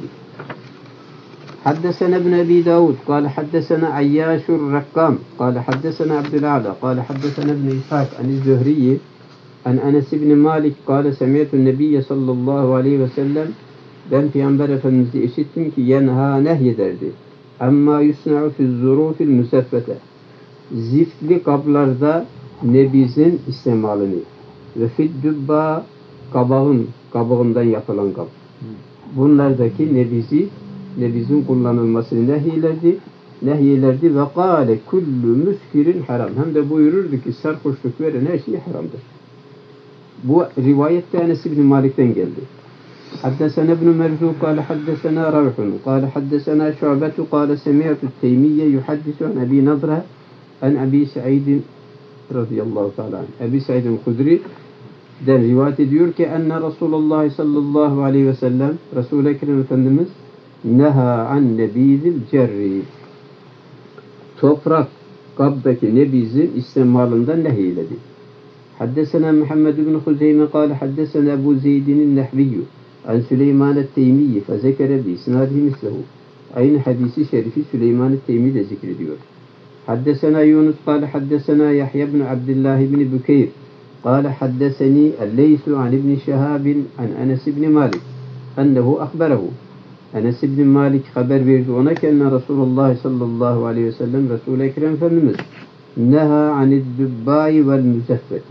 حدثنا ابن أبي داود قال حدثنا عياش الرقام قال حدثنا عبد الأعلى قال حدثنا ابن إسحاق عن الزهري عن أنس بن مالك قال سمعت النبي صلى الله عليه وسلم ben Peygamber Efendimiz'i işittim ki yenha nehyederdi. Amma yusna'u fiz zurufil müseffete ziftli kablarda nebizin istemalini ve fid dübba kabağından yapılan kap. Bunlardaki nebizin kullanılmasını nehyelerdi ve kâle kullu müskirin haram. Hem de buyururdu ki sarhoşluk veren her şey haramdır. Bu rivayette Enes ibn Malik'ten geldi. حدثنا ابن مرزوق قال حدثنا روح قال حدثنا شعبة قال سمعت التيمية يحدث عن أبي نضرة عن أبي سعيد رضي الله تعالى عنه أبي سعيد الخدري den rivayet ediyor ki enne Resulullah sallallahu aleyhi ve sellem Resul-i Ekrem Efendimiz neha an nebizil cerri toprak kabdaki nebizin istemalından nehyiledi. Haddesena Muhammed ibn Huzeyme kâle haddesena Ebu Zeydin'in nehviyyü an Süleyman et-Teymiyyi fezekere bi isnadihi mislehu. Aynı hadisi şerifi Süleyman et-Teymi de zikrediyor. Haddesena Yunus kâle haddesena Yahya ibn Abdullah ibn Bükeyr kâle haddeseni el-Leysu an ibn Şehabin an Enes ibn Malik ennehu akberehu. Enes ibn Malik haber verdi ona ki enne Resulullah sallallahu aleyhi ve sellem Resul-i Ekrem Efendimiz neha anid dübbâi vel müzeffeti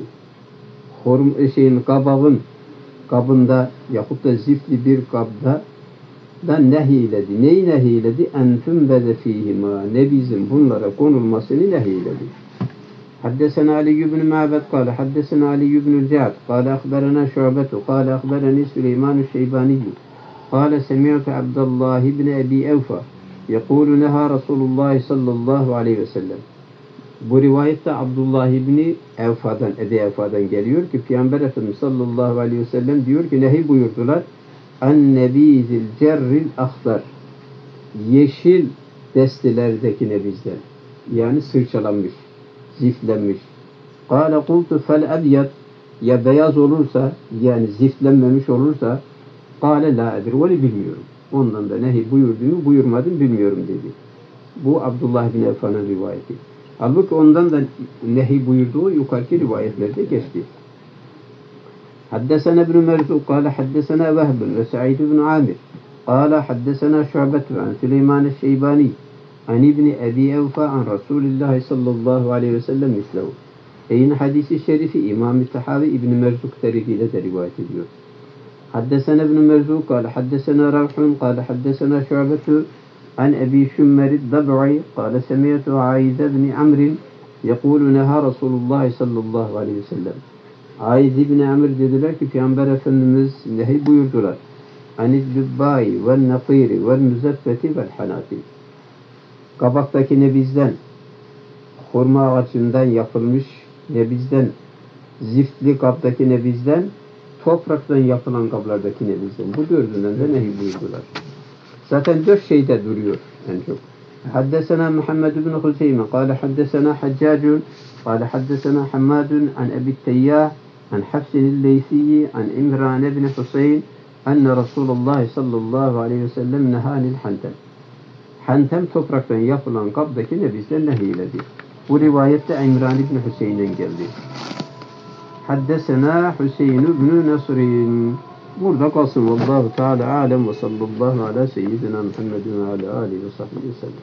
kabında yapıp da zifli bir kabda da nehyiledi. Neyi nehyiledi? Entüm bede fîhimâ nebizin bunlara konulmasını nehyiledi. Haddesena Ali ibn Ma'bed kâle haddesena Ali ibn Ziyad kâle akberena Şu'betu kâle akbereni Süleyman-ı Şeybaniyyü kâle semi'tu Abdullah ibn Ebi Evfa yekûlu neha Resulullah sallallahu aleyhi ve sellem. Bu rivayette Abdullah ibn Ebi Evfa'dan geliyor ki Peygamber Efendimiz sallallahu aleyhi ve sellem diyor ki nehi buyurdular en nebizil cerril ahdar yeşil destelerdeki nebizden yani sırçalanmış ziftlenmiş. Kâle kultu fel ebyad ya beyaz olursa yani ziftlenmemiş olursa kâle la edir onu bilmiyorum. Ondan da nehi buyurduğunu buyurmadım bilmiyorum dedi. Bu Abdullah bin Evfa'nın rivayeti. Halbuki ondan da nehi buyurduğu yukarıki rivayetlerde geçti. Haddesena ibn Merzuq kâle haddesena Vehb ve Sa'id ibn Amir kâle haddesena Şu'betu an Süleyman el-Şeybani an ibn Ebi Evfa an Resulullah sallallahu aleyhi ve sellem mislehu. Aynı hadisi şerifi İmam-ı Tahavi ibn Merzuq tarihiyle de rivayet ediyor. Haddesena ibn Merzuq kâle haddesena Ravhun kâle haddesena Şu'betu عن أبي شمر الضبعي قال سمعت عايد بن عمرو يقول نهى رسول الله صلى الله عليه وسلم. Aid ibn Amr dediler ki Peygamber Efendimiz nehi buyurdular. Anid dübbai vel nakiri vel müzeffeti vel hanati. Kabaktaki nebizden, hurma ağacından yapılmış nebizden, ziftli kaptaki nebizden, topraktan yapılan kablardaki nebizden. Bu dördünden de nehi buyurdular. Zaten dört şeyde duruyor en çok. Haddesena Muhammed ibn Hüseyme kâle haddesena Haccacun kâle haddesena Hammadun an Ebi Teyyah an Hafsin el-Leysiyi an İmran ibn Hüseyin enne Resulullah sallallahu aleyhi ve sellem nehanil hantem. Hantem topraktan yapılan kabdaki nebizden nehiyledi. Bu rivayette İmran ibn Hüseyin'den geldi. Haddesena Hüseyin ibn Nasrin. Burada kalsın. Vallahu Teala alem ve sallallahu ala seyyidina Muhammedin ve ala alihi ve sahbihi sellem.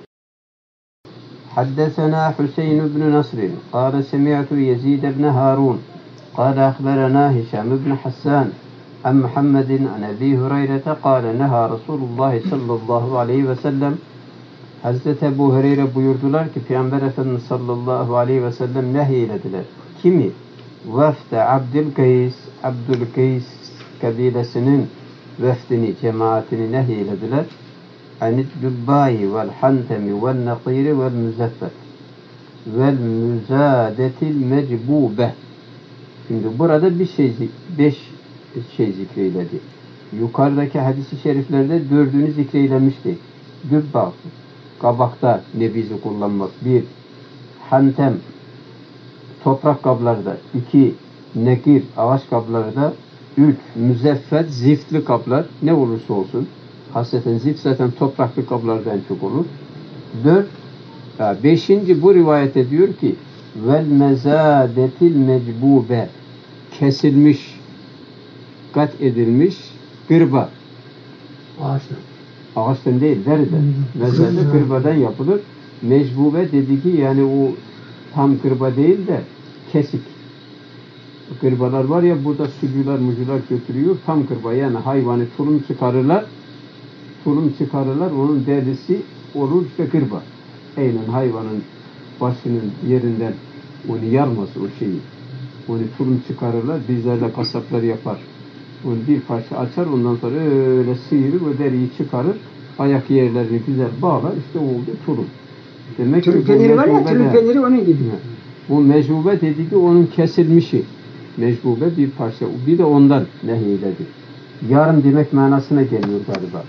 Haddesena Hüseyin ibn Nasrin. Kâle semi'tu Yezid ibn Harun. Kâle akhberana Hişam ibn Hassan. An Muhammedin an Ebi Hureyre'te kâle neha Resulullah sallallahu aleyhi ve sellem. Hazreti Ebu Hureyre buyurdular ki Peygamber Efendimiz sallallahu aleyhi ve sellem nehyelediler. Kimi? Vefde Abdülkays, Abdülkays kabilesinin vefdini, cemaatini nehyelediler. Anid dübbayi vel hantemi vel nakiri vel müzeffet vel müzadetil mecbube. Şimdi burada beş şey zikreyledi. Yukarıdaki hadis-i şeriflerde dördünü zikreylemişti. Dübba, kabakta nebizi kullanmak. 1. Hantem, toprak kablarda. 2. Nekir, ağaç kablarda. 3. Müzeffet, ziftli kablar. Ne olursa olsun. Hasreten zift zaten topraklı kablardan çok olur. 4. 5. bu rivayet ediyor ki vel mezadetil mecbube, kesilmiş, kat edilmiş gırba. Ağaçtan. Ağaçtan değil, deriden. Mezade gırbadan yapılır. Mecbube dedi ki yani o tam gırba değil de kesik. Gırbalar var ya burada sucular mucular götürüyor. Tam gırba yani hayvanı tulum çıkarırlar. Tulum çıkarırlar. Onun derisi olur işte gırba. Aynen hayvanın başının yerinden onu yarmaz o şeyi. Onu tulum çıkarırlar. Bizlerle kasaplar yapar. Onu bir parça açar. Ondan sonra öyle sıyırır ve deriyi çıkarır. Ayak yerlerini güzel bağlar. İşte oldu tulum. Demek Türk peyniri var ya, Türk peyniri onun gibi. Bu mecbube dedi ki onun kesilmişi. Mecbube bir parça. Bir de ondan nehyiledi. Yarım demek manasına geliyor galiba.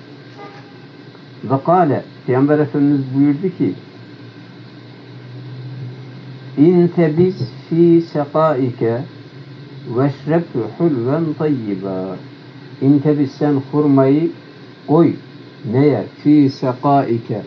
Ve kâle, Peygamber Efendimiz buyurdu ki İntebiz fî sekâike veşrebhü hulven tayyibâ. İntebiz sen hurmayı koy. Neye? Fî sekâike.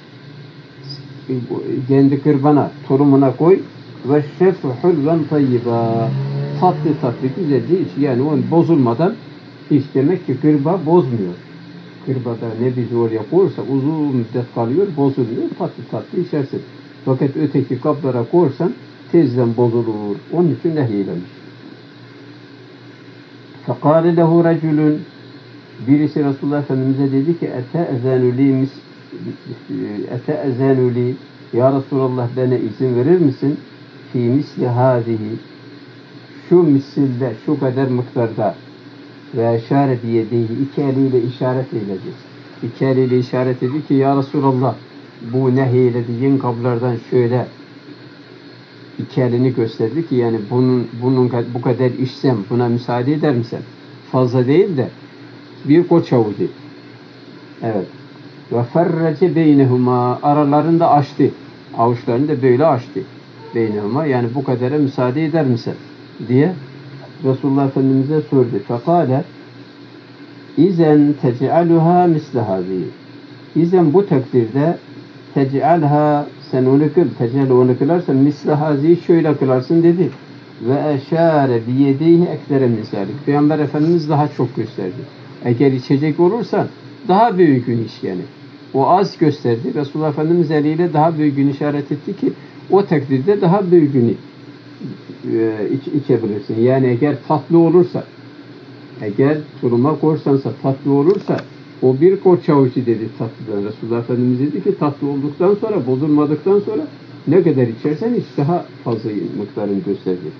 Kendi kırbana, tulumuna koy. Veşrebhü hulven tayyibâ. Tatlı tatlı güzelce iç. Yani onu bozulmadan iç. Demek ki kırba bozmuyor. Kırbada ne bizi oraya koyursa uzun müddet kalıyor, bozulmuyor. Tatlı tatlı içersin. Fakat öteki kaplara koyarsan tezden bozulur. Onun için nehyeylemiş. فَقَالَ لَهُ رَجُلٌ. Birisi Resulullah Efendimiz'e dedi ki اَتَأَذَنُ لِي Ya Resulallah bana izin verir misin? فِي مِسْلِ هَذِهِ Şu misilde, şu kadar miktarda ve işaret yediği iki eliyle işaret eyledi. İki eliyle işaret dedi ki ya Resulallah bu nehyelediğin kablardan şöyle iki elini gösterdi ki yani bunun bu kadar içsem buna müsaade eder misin? Fazla değil de bir koç avucu. Evet. Ve ferrece beynehuma aralarında açtı. Avuçlarını da böyle açtı. Beynehuma yani bu kadara müsaade eder misin? Diye Resulullah Efendimiz'e sordu. Fekale İzen tec'aluha mislehazi. İzen bu takdirde tec'alha sen onu kıl. Tec'al onu kılarsan mislehazi şöyle kılarsın dedi. Ve eşare biyedihi ektere misalik. Peygamber Efendimiz daha çok gösterdi. Eğer içecek olursan daha büyükünü iç yani. O az gösterdi. Resulullah Efendimiz eliyle daha büyükünü işaret etti ki o takdirde daha büyükünü içebilirsin. Yani eğer tatlı olursa, eğer tuluma korsansa tatlı olursa o bir koç avucu dedi tatlıdan. Resulullah Efendimiz dedi ki tatlı olduktan sonra, bozulmadıktan sonra ne kadar içersen hiç daha fazla miktarını gösterecek.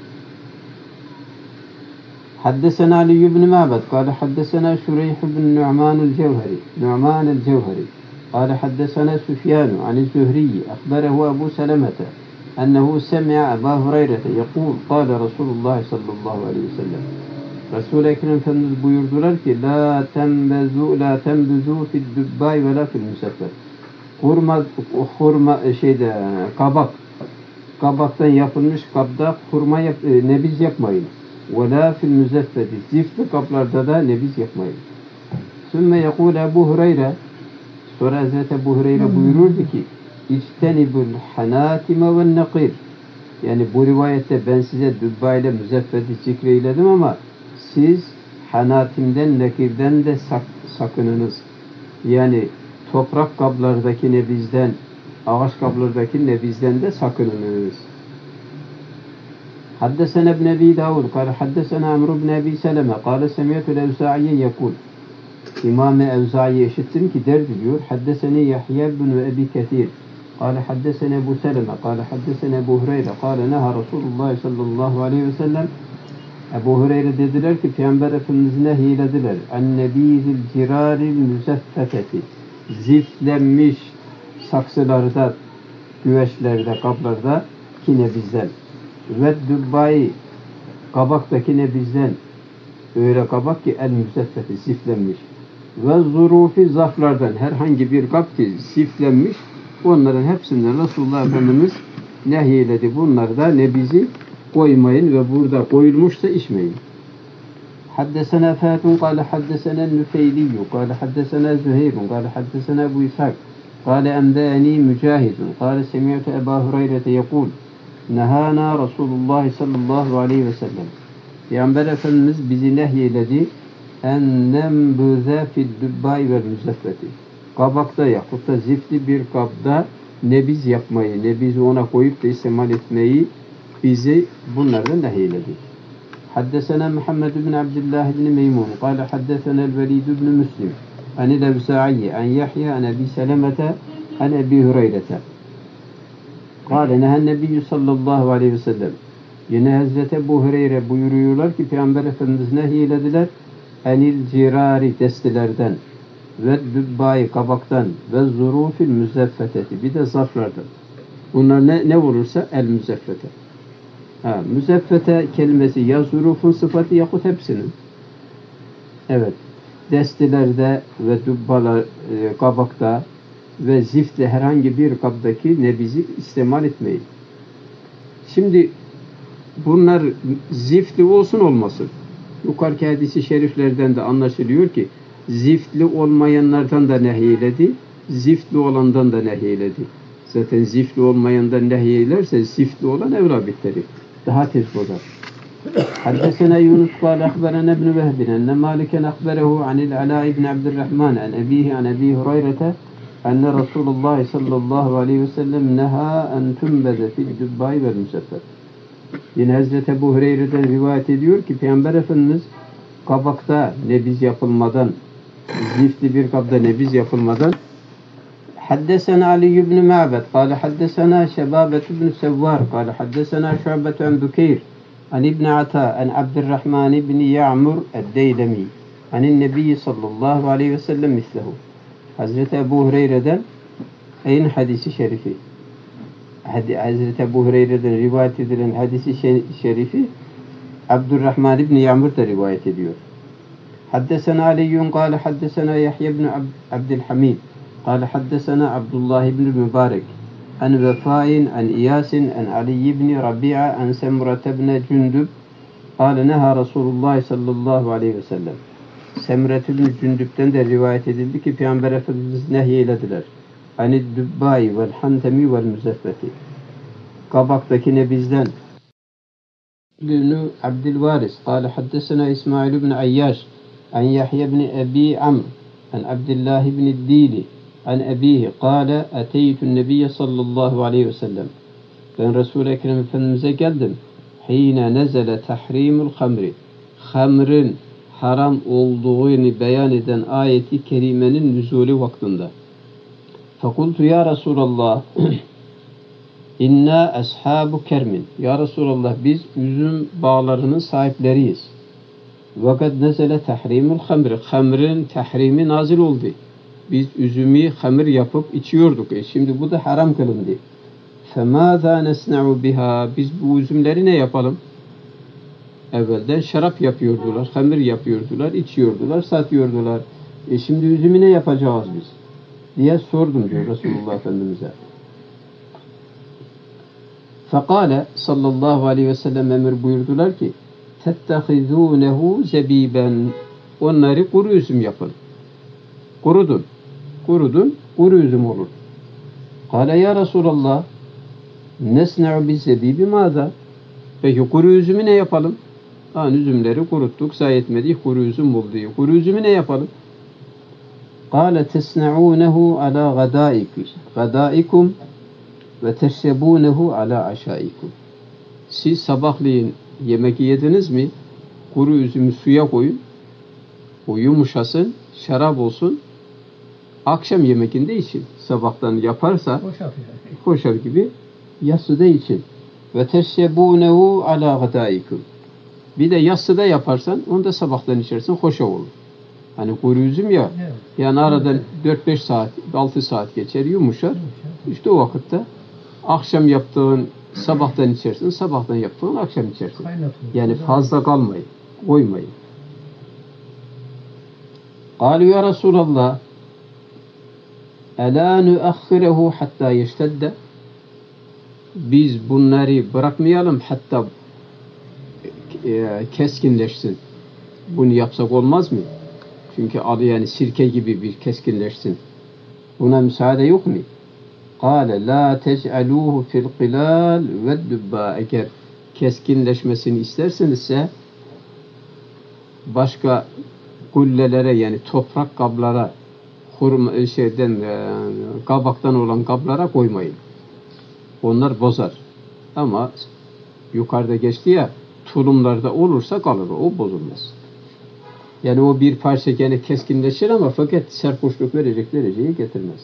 Haddesena Ali ibn Ma'bad kâle haddesena Şureyh ibn Nu'man el-Cevheri kâle haddesena Süfyanu an Zühriyi akhberehu Ebu Selemete أنه سمع أبا هريرة يقول قال رسول الله صلى الله عليه وسلم Resul-i Ekrem Efendimiz buyurdular ki la tembezu fid dubbai ve la fil musaffer. Kabaktan yapılmış kabda nebiz yapmayın. Ve la fil muzaffeti. Ziftli kaplarda da nebiz yapmayın. Sümme yekul Ebu Hureyre, sonra Hazreti Ebu Hureyre buyururdu ki İçtenibul hanatime ve nakir. Yani bu rivayette ben size dübba ile müzeffeti zikreyledim ama siz hanatimden, nekirden de sakınınız. Yani toprak kablardaki nebizden, ağaç kablardaki nebizden de sakınınız. Haddesena ibn Abi Davud, kâle haddesena Amr ibn Abi Seleme, kâle semiyetül Evza'iyye yekul. İmam-ı Evza'yı işittim ki derdi diyor. Haddeseni Yahya ibn Ebi Kethir. قال حدثنا أبو سلمة قال حدثنا أبو هريرة قال نهى رسول الله صلى الله عليه وسلم Ebu Hureyre dediler ki Peygamber Efendimiz nehyilediler. En-nebîzil cirâril müzeffefeti. Ziftlenmiş saksılarda, güveçlerde, kaplarda ki nebizden. Ve dübbai kabaktaki nebizden. Öyle kabak ki el müzeffeti, ziftlenmiş. Ve zurufi zarflardan herhangi bir kap ki ziftlenmiş. Onların hepsinden Resulullah Efendimiz nehyiledi. Bunlar da nebizi koymayın ve burada koyulmuşsa içmeyin. Haddesena Fatun kâle haddesena Nüfeyliyyü kâle haddesena Züheyrun kâle haddesena Ebu İshak kâle embâni Mücahidun kâle semiyatü Ebu Hureyre'te yekûl nehâna Resulullah sallallahu aleyhi ve sellem. Peygamber Efendimiz bizi nehyiledi en nembüze fid dübbâi vel müzeffeti. Kabakta yahut da ziftli bir kabda nebiz yapmayı, nebizi ona koyup da istemal etmeyi bizi bunlardan nehyiledi. Haddesena Muhammed bin Abdullah bin Meymun kâle haddesena el-Velid bin Müslim anil Evza'iyye an Yahya an Ebi Selemete an Ebi Hureyre'te kâle nehen nebiyyü sallallahu aleyhi ve sellem. Yine Hazreti Ebu Hureyre buyuruyorlar ki Peygamber Efendimiz nehyilediler enil cirari destilerden ve dübbai kabaktan ve zurufil müzeffeteti bir de zarflardan. Bunlar ne olursa el müzeffete. Müzeffete kelimesi ya zurufun sıfatı yahut hepsinin. Evet. Destilerde ve dübbalar kabakta ve ziftle herhangi bir kabdaki nebizi istemal etmeyin. Şimdi bunlar ziftli olsun olmasın. Yukarıki hadisi şeriflerden de anlaşılıyor ki ziftli olmayanlardan da nehyiledi, ziftli olandan da nehyiledi. Zaten ziftli olmayandan nehyeylerse ziftli olan evla bitleri. Daha tez bozar. Haddesena Yunus kâle akberene ibn Vehbin enne Maliken akberehu anil Alâ ibn Abdurrahman an ebihi an Ebi Hureyre'te enne Resulullah sallallahu aleyhi ve sellem neha en tümbeze fil dübbâi vel müseffet. Yine Hazreti Ebu Hureyre'den rivayet ediyor ki Peygamber Efendimiz kabakta nebiz yapılmadan, ziftli bir kabda nebiz yapılmadan Haddesena Ali ibn Ma'bed kâle haddesena Şebâbet ibn Sevvâr kâle haddesena Şu'bet en Bükeyr an İbn Ata en Abdurrahman ibn Ya'mur ed-Deylemi anin Nebiyyi sallallahu aleyhi ve sellem mislehu. Hazreti Ebu Hureyre'den aynı hadisi şerifi. Hazreti Ebu Hureyre'den rivayet edilen hadisi şerifi Abdurrahman ibn Ya'mur da rivayet ediyor. Haddesena Aliyyun kâle haddesena Yahya ibn Abdülhamid kâle haddesena Abdullah ibn Mübarek en Vefâin en İyasin en Ali ibn Rabi'a en Semret ibn Cündüb kâle neha Resulullah sallallahu aleyhi ve sellem. Semret ibn Cündüb'den de rivayet edildi ki Peygamber Efendimiz nehyelediler. Anid dübbâi vel hantemi vel müzeffeti. Kabaktaki nebizden ibn Abdülvaris kâle haddesena İsmail ibn Ayyaş an Yahya ibn Ebi Amr an Abdullah ibn Dili an ebihi kâle eteytün nebiyye sallallahu aleyhi ve sellem. Ben Resul-i Ekrem Efendimiz'e geldim. Hîne nezele tahrimul hamri. Hamrın haram olduğunu beyan eden ayeti kerimenin nüzulü vaktinde. Fekultu ya Resulallah İnna ashabu kermin. Ya Resulallah biz üzüm bağlarının sahipleriyiz. Vakat nezele tahrimul hamri. Hamrın tahrimi nazil oldu. Biz üzümü hamir yapıp içiyorduk. Şimdi bu da haram kılındı. Femâzâ nesna'u biha. Biz bu üzümleri ne yapalım? Evvelden şarap yapıyordular, hamir yapıyordular, içiyordular, satıyordular. Şimdi üzümü ne yapacağız biz? Diye sordum diyor Resulullah Efendimiz'e. Fekale sallallahu aleyhi ve sellem emir buyurdular ki tettehizûnehu zebiben, onları kuru üzüm yapın. Kurudun. Kuru üzüm olur. Kale ya Resulallah nesne'u bi zebibi mâzâ? Peki kuru üzümü ne yapalım? Üzümleri kuruttuk, zayi etmedik, kuru üzüm oldu. Kuru üzümü ne yapalım? Kâle tesne'ûnehu alâ gadâikum ve teşrebûnehu alâ aşâikum. Siz sabahleyin yemek yediniz mi? Kuru üzümü suya koyun. O yumuşasın, şarap olsun. Akşam yemekinde için. Sabahtan yaparsa koşar gibi yatsıda için. Ve teşrebûnehu alâ gadâikum. Bir de yatsıda yaparsan onu da sabahtan içersin, hoşa olur. Hani kuru üzüm ya, evet. Yani aradan 4-5 saat, 6 saat geçer, yumuşar. İşte o vakitte akşam yaptığın sabahtan içersin, sabahtan yaptığın akşam içersin. Yani fazla kalmayın, koymayın. قالوا ya Resulallah elâ nuakhirehu hattâ yeştedde. Biz bunları bırakmayalım hatta keskinleşsin. Bunu yapsak olmaz mı? Çünkü adı yani sirke gibi bir keskinleşsin. Buna müsaade yok mu? Kâle lâ tec'alûhu fil qilâl ve dübbâ. Eğer keskinleşmesini istersenizse başka gullelere yani toprak kablara kabaktan olan kablara koymayın. Onlar bozar. Ama yukarıda geçti ya tulumlarda olursa kalır. O bozulmaz. Yani o bir parça gene keskinleşir ama fakat serhoşluk verecek dereceye getirmez.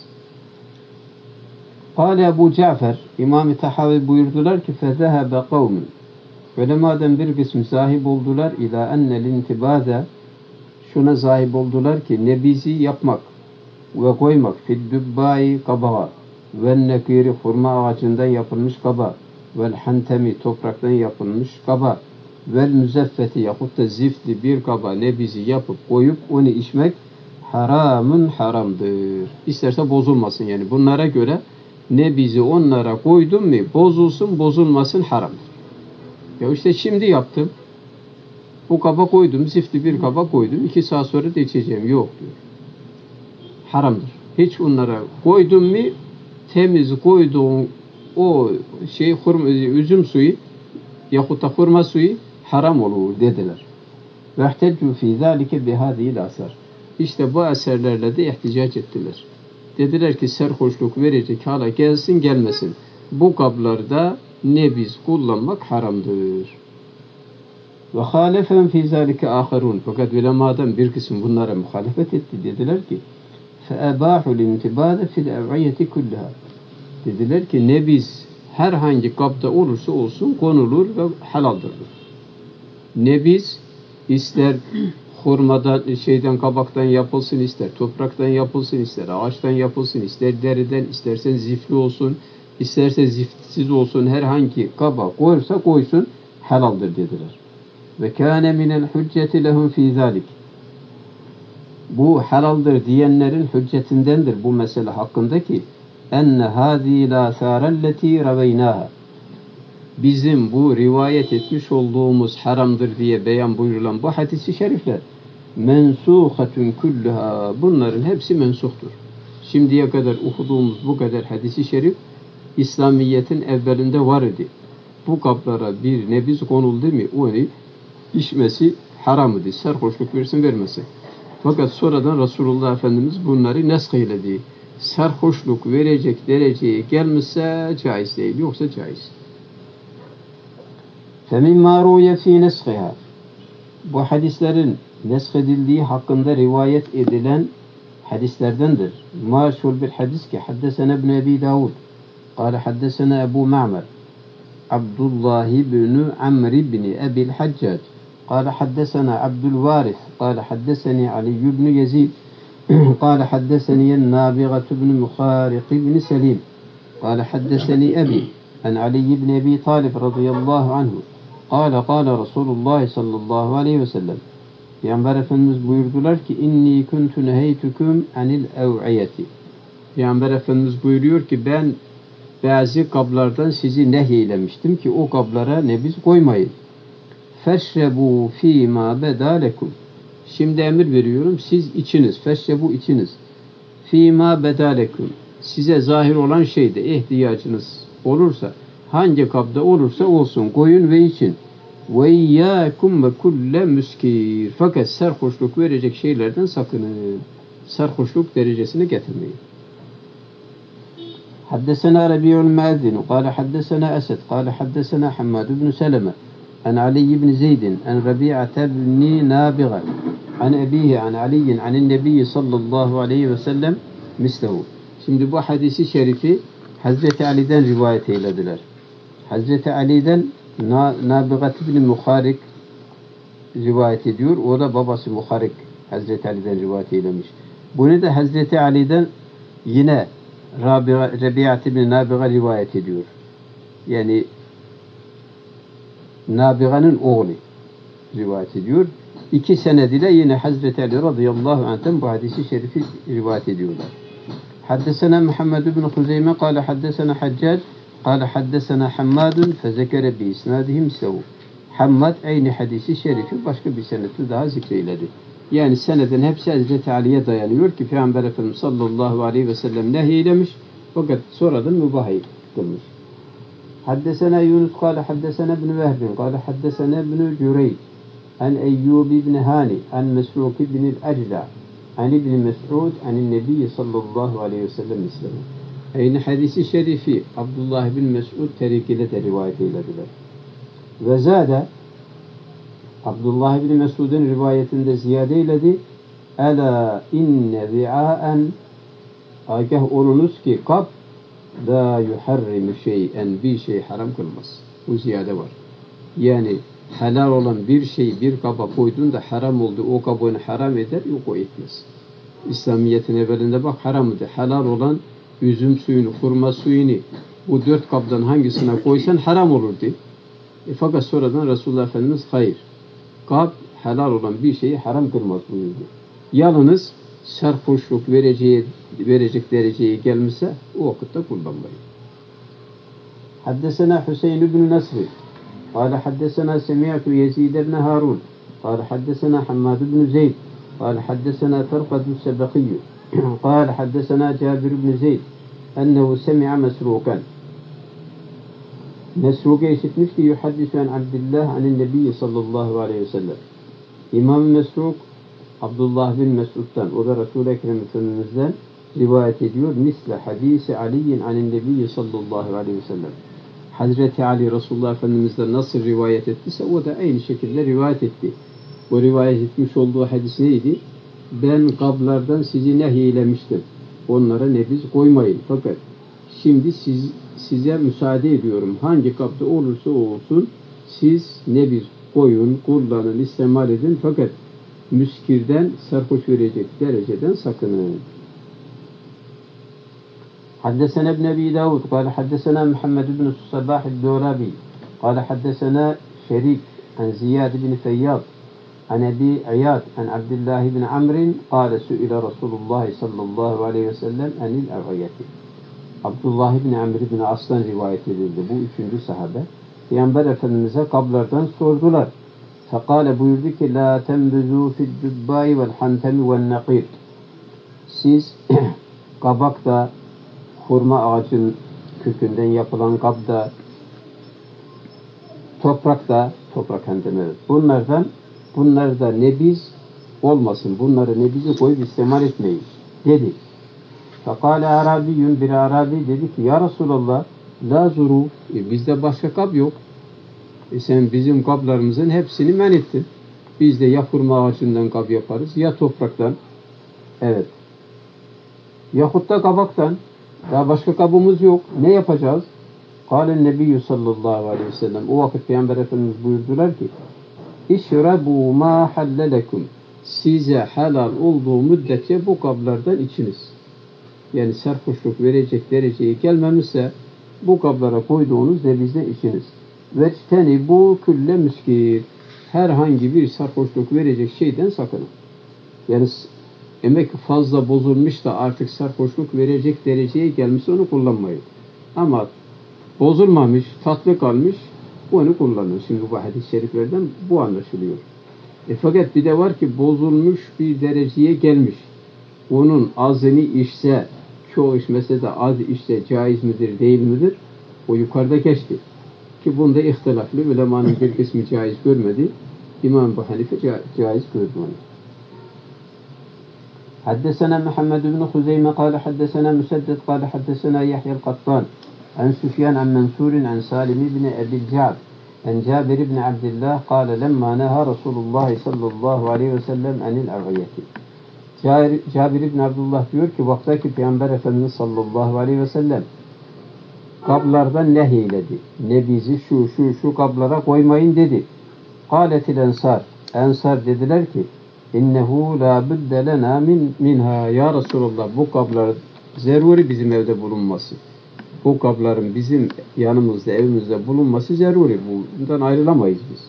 Kâle Ebu Cafer, İmam-ı Tahavi buyurdular ki فَذَهَبَ قَوْمٌ. Ulemadan bir kısmı sahip oldular ila ennel intibâze, şuna sahip oldular ki nebizi yapmak ve koymak fiddübbâi kabağa ve nekiri hurma ağacından yapılmış kaba vel hantemi topraktan yapılmış kaba vel müzeffeti yahut da ziftli bir kaba nebizi yapıp koyup onu içmek haramdır. İsterse bozulmasın yani. Bunlara göre nebizi onlara koydum mu bozulsun bozulmasın haramdır. Ya işte şimdi yaptım. Bu kaba koydum, ziftli bir kaba koydum. 2 saat sonra da içeceğim. Yok diyor. Haramdır. Hiç onlara koydum mu temiz koyduğum o üzüm suyu yahut da hurma suyu haram olur dediler. Vehteccu fî zâlike bihâzîl asar. İşte bu eserlerle de ihticac ettiler. Dediler ki serhoşluk verecek hala gelsin gelmesin. Bu kablarda nebiz kullanmak haramdır. Ve hâlefen fî zâlike âherûn. Fakat ulemadan bir kısım bunlara muhalefet etti. Dediler ki فَاَبَاحُ الْاِنْتِبَادَ فِي الْاَوْعِيَةِ كُلِّهَا. Dediler ki nebiz herhangi kapta olursa olsun konulur ve halaldır. Nebiz ister hurmadan, kabaktan yapılsın, ister topraktan yapılsın, ister ağaçtan yapılsın, ister deriden, istersen zifli olsun, isterse ziftsiz olsun, herhangi kaba koyursa koysun, halaldır dediler. Ve kâne minel hücceti lehum fî zâlik. Bu halaldır diyenlerin hüccetindendir bu mesele hakkındaki enne hâzî lâ sârelletî reveynâha. Bizim bu rivayet etmiş olduğumuz haramdır diye beyan buyurulan bu hadis-i şerifler mensûhatun kulluha. Bunların hepsi mensuhtur. Şimdiye kadar okuduğumuz bu kadar hadis-i şerif İslamiyet'in evvelinde var idi. Bu kaplara bir nebiz konuldu mu onu içmesi haram idi. Serhoşluk versin vermesin. Fakat sonradan Resulullah Efendimiz bunları nesk eyledi. Serhoşluk verecek dereceye gelmişse caiz değil. Yoksa caiz. فَمِنْ مَا فِي نَسْخِهَا. Bu hadislerin nesk edildiği hakkında rivayet edilen hadislerdendir. Maşhur bir hadis ki haddesena İbn Ebi Davud قال حدثنا أبو معمر عبد الله بن عمرو بن أبي الحجاج قال حدثنا عبد الوارث قال حدثني علي بن يزيد قال حدثني النابغة بن مخارق بن سليم قال حدثني أبي عن علي بن أبي طالب رضي الله عنه Kâle Resulullah sallallahu aleyhi ve sellem. Peygamber Efendimiz buyurdular ki inni kuntu neheytukum anil ev'iyeti. Peygamber Efendimiz buyuruyor ki ben bazı kablardan sizi nehyeylemiştim ki o kablara nebiz koymayın. Feşrebu fîmâ bedâlekum. Şimdi emir veriyorum siz içiniz. Feşrebu içiniz. Fîmâ bedâlekum. Size zahir olan şeyde ihtiyacınız olursa hangi kabda olursa olsun koyun ve için. Ve iyyâkum ve kulle müskir. Fakat sarhoşluk verecek şeylerden sakının. Sarhoşluk derecesini getirmeyin. حدثنا ربيع المؤذن قال حدثنا أسد قال حدثنا حماد بن سلمة عن علي بن زيد عن ربيعة بن نابغة عن أبيه عن علي عن النبي صلى الله عليه وسلم مثله. Şimdi bu hadisi şerifi Hazreti Ali'den rivayet eylediler. Hazreti Ali'den Nabigat bin Muharik rivayet ediyor. O da babası Muharik Hazreti Ali'den rivayet eylemiş. Bunu da Hazreti Ali'den yine Rabi'at bin Nabiga rivayet ediyor. Yani Nabiga'nın oğlu rivayet ediyor. İki senediyle yine Hazreti Ali radıyallahu anh'ten bu hadisi şerifi rivayet ediyorlar. Haddesena Muhammed bin Huzeyme kâle haddesena Haccac kâle haddesena Hammadun fezekere bi isnadihim mislehu. Hammad aynı hadisi şerifi başka bir senetle daha zikreyledi. Yani senedin hepsi Hazreti Ali'ye dayanıyor ki Peygamber Efendimiz sallallahu aleyhi ve sellem nehyeylemiş fakat sonradan mübah kılmış. Haddesena Yunus kâle haddesena ibn Vehbin kâle haddesena ibn Cüreyc an Eyyub ibn Hani an Mesruk ibn el-Acla an ibn Mes'ud an Nebi sallallahu aleyhi ve sellem mislehu. Aynı hadisi şerifi Abdullah bin Mes'ud terikiyle de rivayet eylediler. Ve zâde Abdullah bin Mes'ud'un rivayetinde ziyade eyledi. Ela inne zi'aen agah olunuz ki kab la yuharrimu şey'en bir şey haram kılmaz. Bu ziyade var. Yani helal olan bir şey bir kaba koydun da haram oldu. O kab onu haram eder. Yok o etmez. İslamiyet'in evvelinde bak haramdı. Helal olan üzüm suyunu, hurma suyunu bu 4 kabdan hangisine koysan haram olurdu. Fakat sonradan Resulullah Efendimiz hayır. Kab helal olan bir şeyi haram kılmaz buyurdu. Yalnız sarhoşluk verecek dereceye gelmişse o vakitte kullanmayın. Haddesena Hüseyin ibn Nasri قال حدثنا سمعت يزيد بن هارون قال حدثنا حماد بن زيد قال حدثنا فرقد السبقي قال حدثنا جابر بن زيد أنه سمع مسروقا Mesruk'e işitmiş ki yuhaddisü an Abdullah anin Nebi sallallahu aleyhi ve sellem. İmam Mesruk Abdullah bin Mesud'dan o da Resul-i Ekrem Efendimiz'den rivayet ediyor. Misle hadisi Ali'in anin Nebi sallallahu aleyhi ve sellem. Hazreti Ali Resulullah Efendimiz'den nasıl rivayet ettiyse o da aynı şekilde rivayet etti. O rivayet etmiş olduğu hadis neydi? Ben kablardan sizi nehyeylemiştim. Onlara nebiz koymayın. Fakat şimdi size müsaade ediyorum. Hangi kapta olursa olsun siz nebiz koyun, kullanın, istemal edin. Fakat müskirden, sarhoş verecek dereceden sakının. Haddesena ibn Ebi Davud, kâle haddesena Muhammed ibn Sabah el-Durabi, kâle haddesena Şerik, an Ziyad ibn Feyyad, an Ebi İyad, an Abdullah ibn Amrin, kâle su'ile Resulullah sallallahu aleyhi ve sellem anil ev'iyeti. Abdullah ibn Amr ibn As'tan rivayet edildi. Bu üçüncü sahabe. Peygamber Efendimiz'e kablardan sordular. Fekale buyurdu ki la tembuzu fid dubbai vel hantemi vel nakir. Siz kabakta, hurma ağacın kökünden yapılan kabda, toprakta, toprak hantemi, bunlarda nebiz olmasın. Bunları nebizi koyup istemal etmeyin dedi. Fekale Arabiyyun, bir Arabi dedi ki ya Resulallah la zuru, bizde başka kab yok. Sen bizim kablarımızın hepsini men ettin. Biz de ya hurma ağacından kab yaparız ya topraktan. Evet. Yahut da kabaktan. Daha başka kabımız yok. Ne yapacağız? Kâlen Nebiyyü sallallahu aleyhi ve sellem. O vakit Peygamber Efendimiz buyurdular ki İşrabu ma hallelekum. Size helal olduğu müddetçe bu kablardan içiniz. Yani sarhoşluk verecek dereceye gelmemişse bu kablara koyduğunuz nebizden içiniz. Veçteni bu külle müskir. Herhangi bir sarhoşluk verecek şeyden sakının. Yani emek fazla bozulmuş da artık sarhoşluk verecek dereceye gelmiş, onu kullanmayın. Ama bozulmamış, tatlı kalmış, onu kullanın. Şimdi bu hadis-i şeriflerden bu anlaşılıyor. Fakat bir de var ki bozulmuş bir dereceye gelmiş. Onun azını içse, çoğu içmese de az içse caiz midir, değil midir? O yukarıda geçti. Ki bunda ihtilaflı. Ulemanın bir kısmı caiz görmedi. İmam Ebu Hanife caiz gördü onu. حدثنا محمد بن خزيمة قال حدثنا مسدد قال حدثنا يحيى القطان عن سفيان عن منصور عن سالم بن أبي الجعد عن جابر بن عبد الله قال لما نهى رسول الله صلى الله عليه وسلم عن الأغية. Cabir İbni Abdullah diyor ki vaktaki Peygamber Efendimiz sallallahu aleyhi ve sellem kablardan nehyiledi. Nebizi şu kablara koymayın dedi. Kâletil ensar. Ensar dediler ki innehu la budde lena minha ya Resulallah, bu kablar zeruri bizim evde bulunması. Bu kabların bizim yanımızda, evimizde bulunması zeruri. Bundan ayrılamayız biz.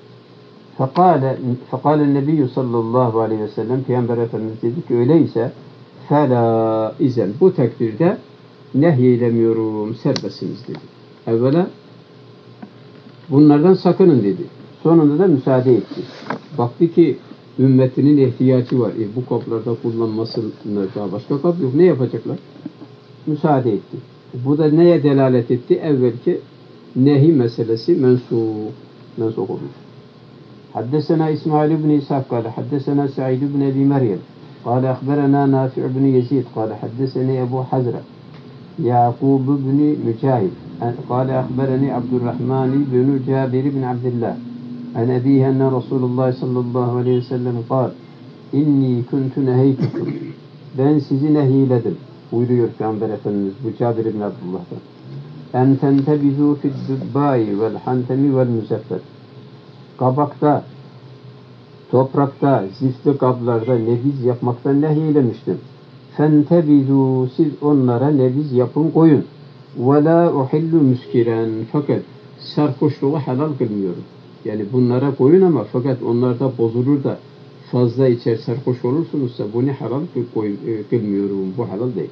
Fekâle nebiyyü sallallahu aleyhi ve sellem, Peygamber Efendimiz dedi ki öyleyse felâ izen, bu takdirde nehyedemiyorum, serbestsiniz dedi. Evvela bunlardan sakının dedi. Sonunda da müsaade etti. Baktı ki ümmetinin ihtiyacı var. Bu kaplarda kullanmasına daha başka kap yok. Ne yapacaklar? Müsaade etti. Bu da neye delalet etti? Evvelki nehi meselesi mensuk olmuş. حدثنا إسماعيل بن إسحاق قال حدثنا سعيد بن أبي مريم قال أخبرنا نافع بن يزيد قال حدثني أبو حزرة يعقوب بن مجاهد قال أخبرني عبد الرحمن بن جابر بن عبد الله عن أبيه أن رسول الله صلى الله عليه وسلم قال إني كنت نهيتكم ben sizi nehiyledim buyuruyor Peygamber Efendimiz bu Cabir ibn Abdullah'tan. En tentebizu fid dubbai vel hantemi vel müzeffet. Kabakta, toprakta, zifli kablarda nebiz yapmaktan nehyeylemiştim. Fentebizu, siz onlara nebiz yapın koyun. Ve la uhillu müskiren, fakat sarhoşluğu helal kılmıyorum. Yani bunlara koyun ama fakat onlar da bozulur da fazla içer sarhoş olursunuzsa bunu helal kılmıyorum. Bu helal değil.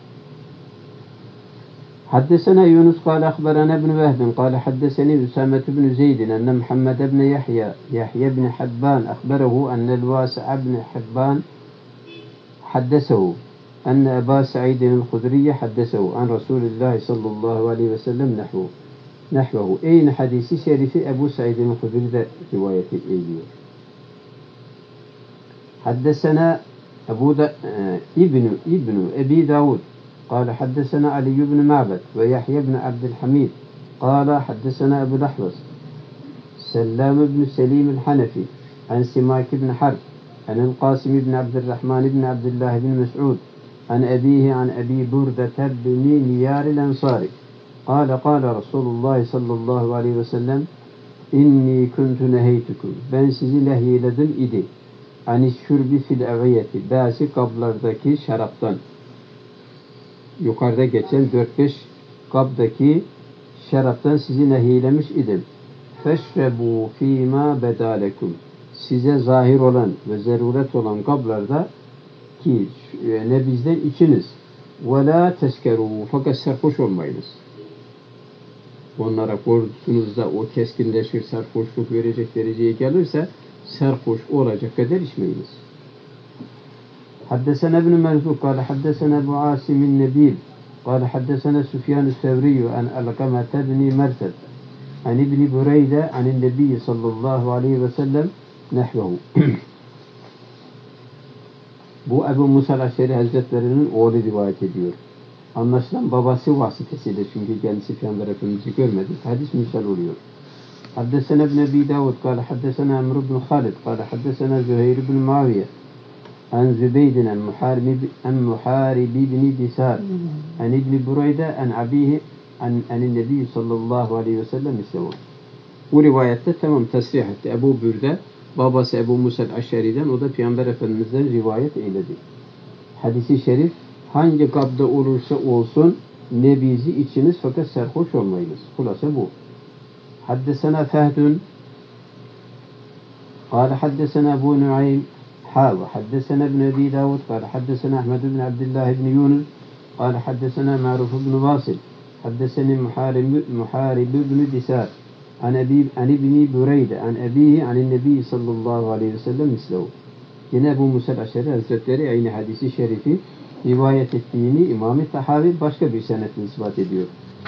حدثنا يونس قال أخبرنا ابن وهب قال حدثني أسامة بن زيد أن محمد بن يحيى بن حبان أخبره أن الواسع بن حبان حدثه أن أبا سعيد الخدري حدثه عن رسول الله صلى الله عليه وسلم نحوه. أين حديث شريف أبو سعيد الخدري رواية الإيديو. حدثنا ابن أبي داود قال حدثنا علي بن معبد ويحيى بن عبد الحميد قال حدثنا أبو الأحوص سلام بن سليم الحنفي عن سماك بن حرب عن القاسم بن عبد الرحمن بن عبد الله بن مسعود عن أبيه عن أبي بردة بن نيار الأنصاري قال قال رسول الله صلى الله عليه وسلم إني كنت نهيتكم ben sizi nehyeledim idi ani şurbi fil eviyeti bazı kablardaki şaraptan, yukarıda geçen 4-5 kabdaki şaraptan sizi nehyelemiş idim. Feşrebu fîmâ bedâlekum. Size zahir olan ve zaruret olan kablarda ki nebizden içiniz. Ve lâ teskerû. Fakat sarhoş olmayınız. Onlara korkusunuzda o keskinleşir, sarhoşluk verecek dereceye gelirse sarhoş olacak kadar içmeyiniz. حدثنا ابن مرزوق قال حدثنا أبو عاصم النبيل قال حدثنا سفيان الثوري عن علقمة بن مرثد عن ابن بريدة عن النبي صلى الله عليه وسلم نحوه. Bu Ebu Musa el-Aşeri Hazretleri'nin oğlu rivayet ediyor. Anlaşılan babası vasıtasıyla, çünkü kendisi Peygamber Efendimiz'i görmedi. Hadis misal oluyor. حدثنا ابن أبي داود قال حدثنا عمرو بن خالد قال حدثنا زهير بن معاوية عن زبيد عن محارب بن دثار عن ابن بريدة عن أبيه عن النبي صلى الله عليه وسلم مثله. Bu rivayette tamam tasrih etti. Ebu Bürde, babası Ebu Musa el-Aşeri'den, o da Peygamber Efendimiz'den rivayet eyledi. Hadis-i şerif, hangi kabda olursa olsun nebizi içiniz fakat sarhoş olmayınız. Hulasa bu. حدثنا فهد قال حدثنا أبو نعيم وحدثنا ابن أبي داود قال حدثنا أحمد بن عبد الله بن يونس قال حدثنا معروف بن واصل حدثني محارب بن دسار عن ابن بريدة عن أبيه عن النبي صلى الله عليه وسلم مثله. Yine Ebu Musa el-Eş'ari Hazretleri aynı hadisi şerifi rivayet ettiğini İmam-ı Tahavi başka bir senetle ispat ediyor.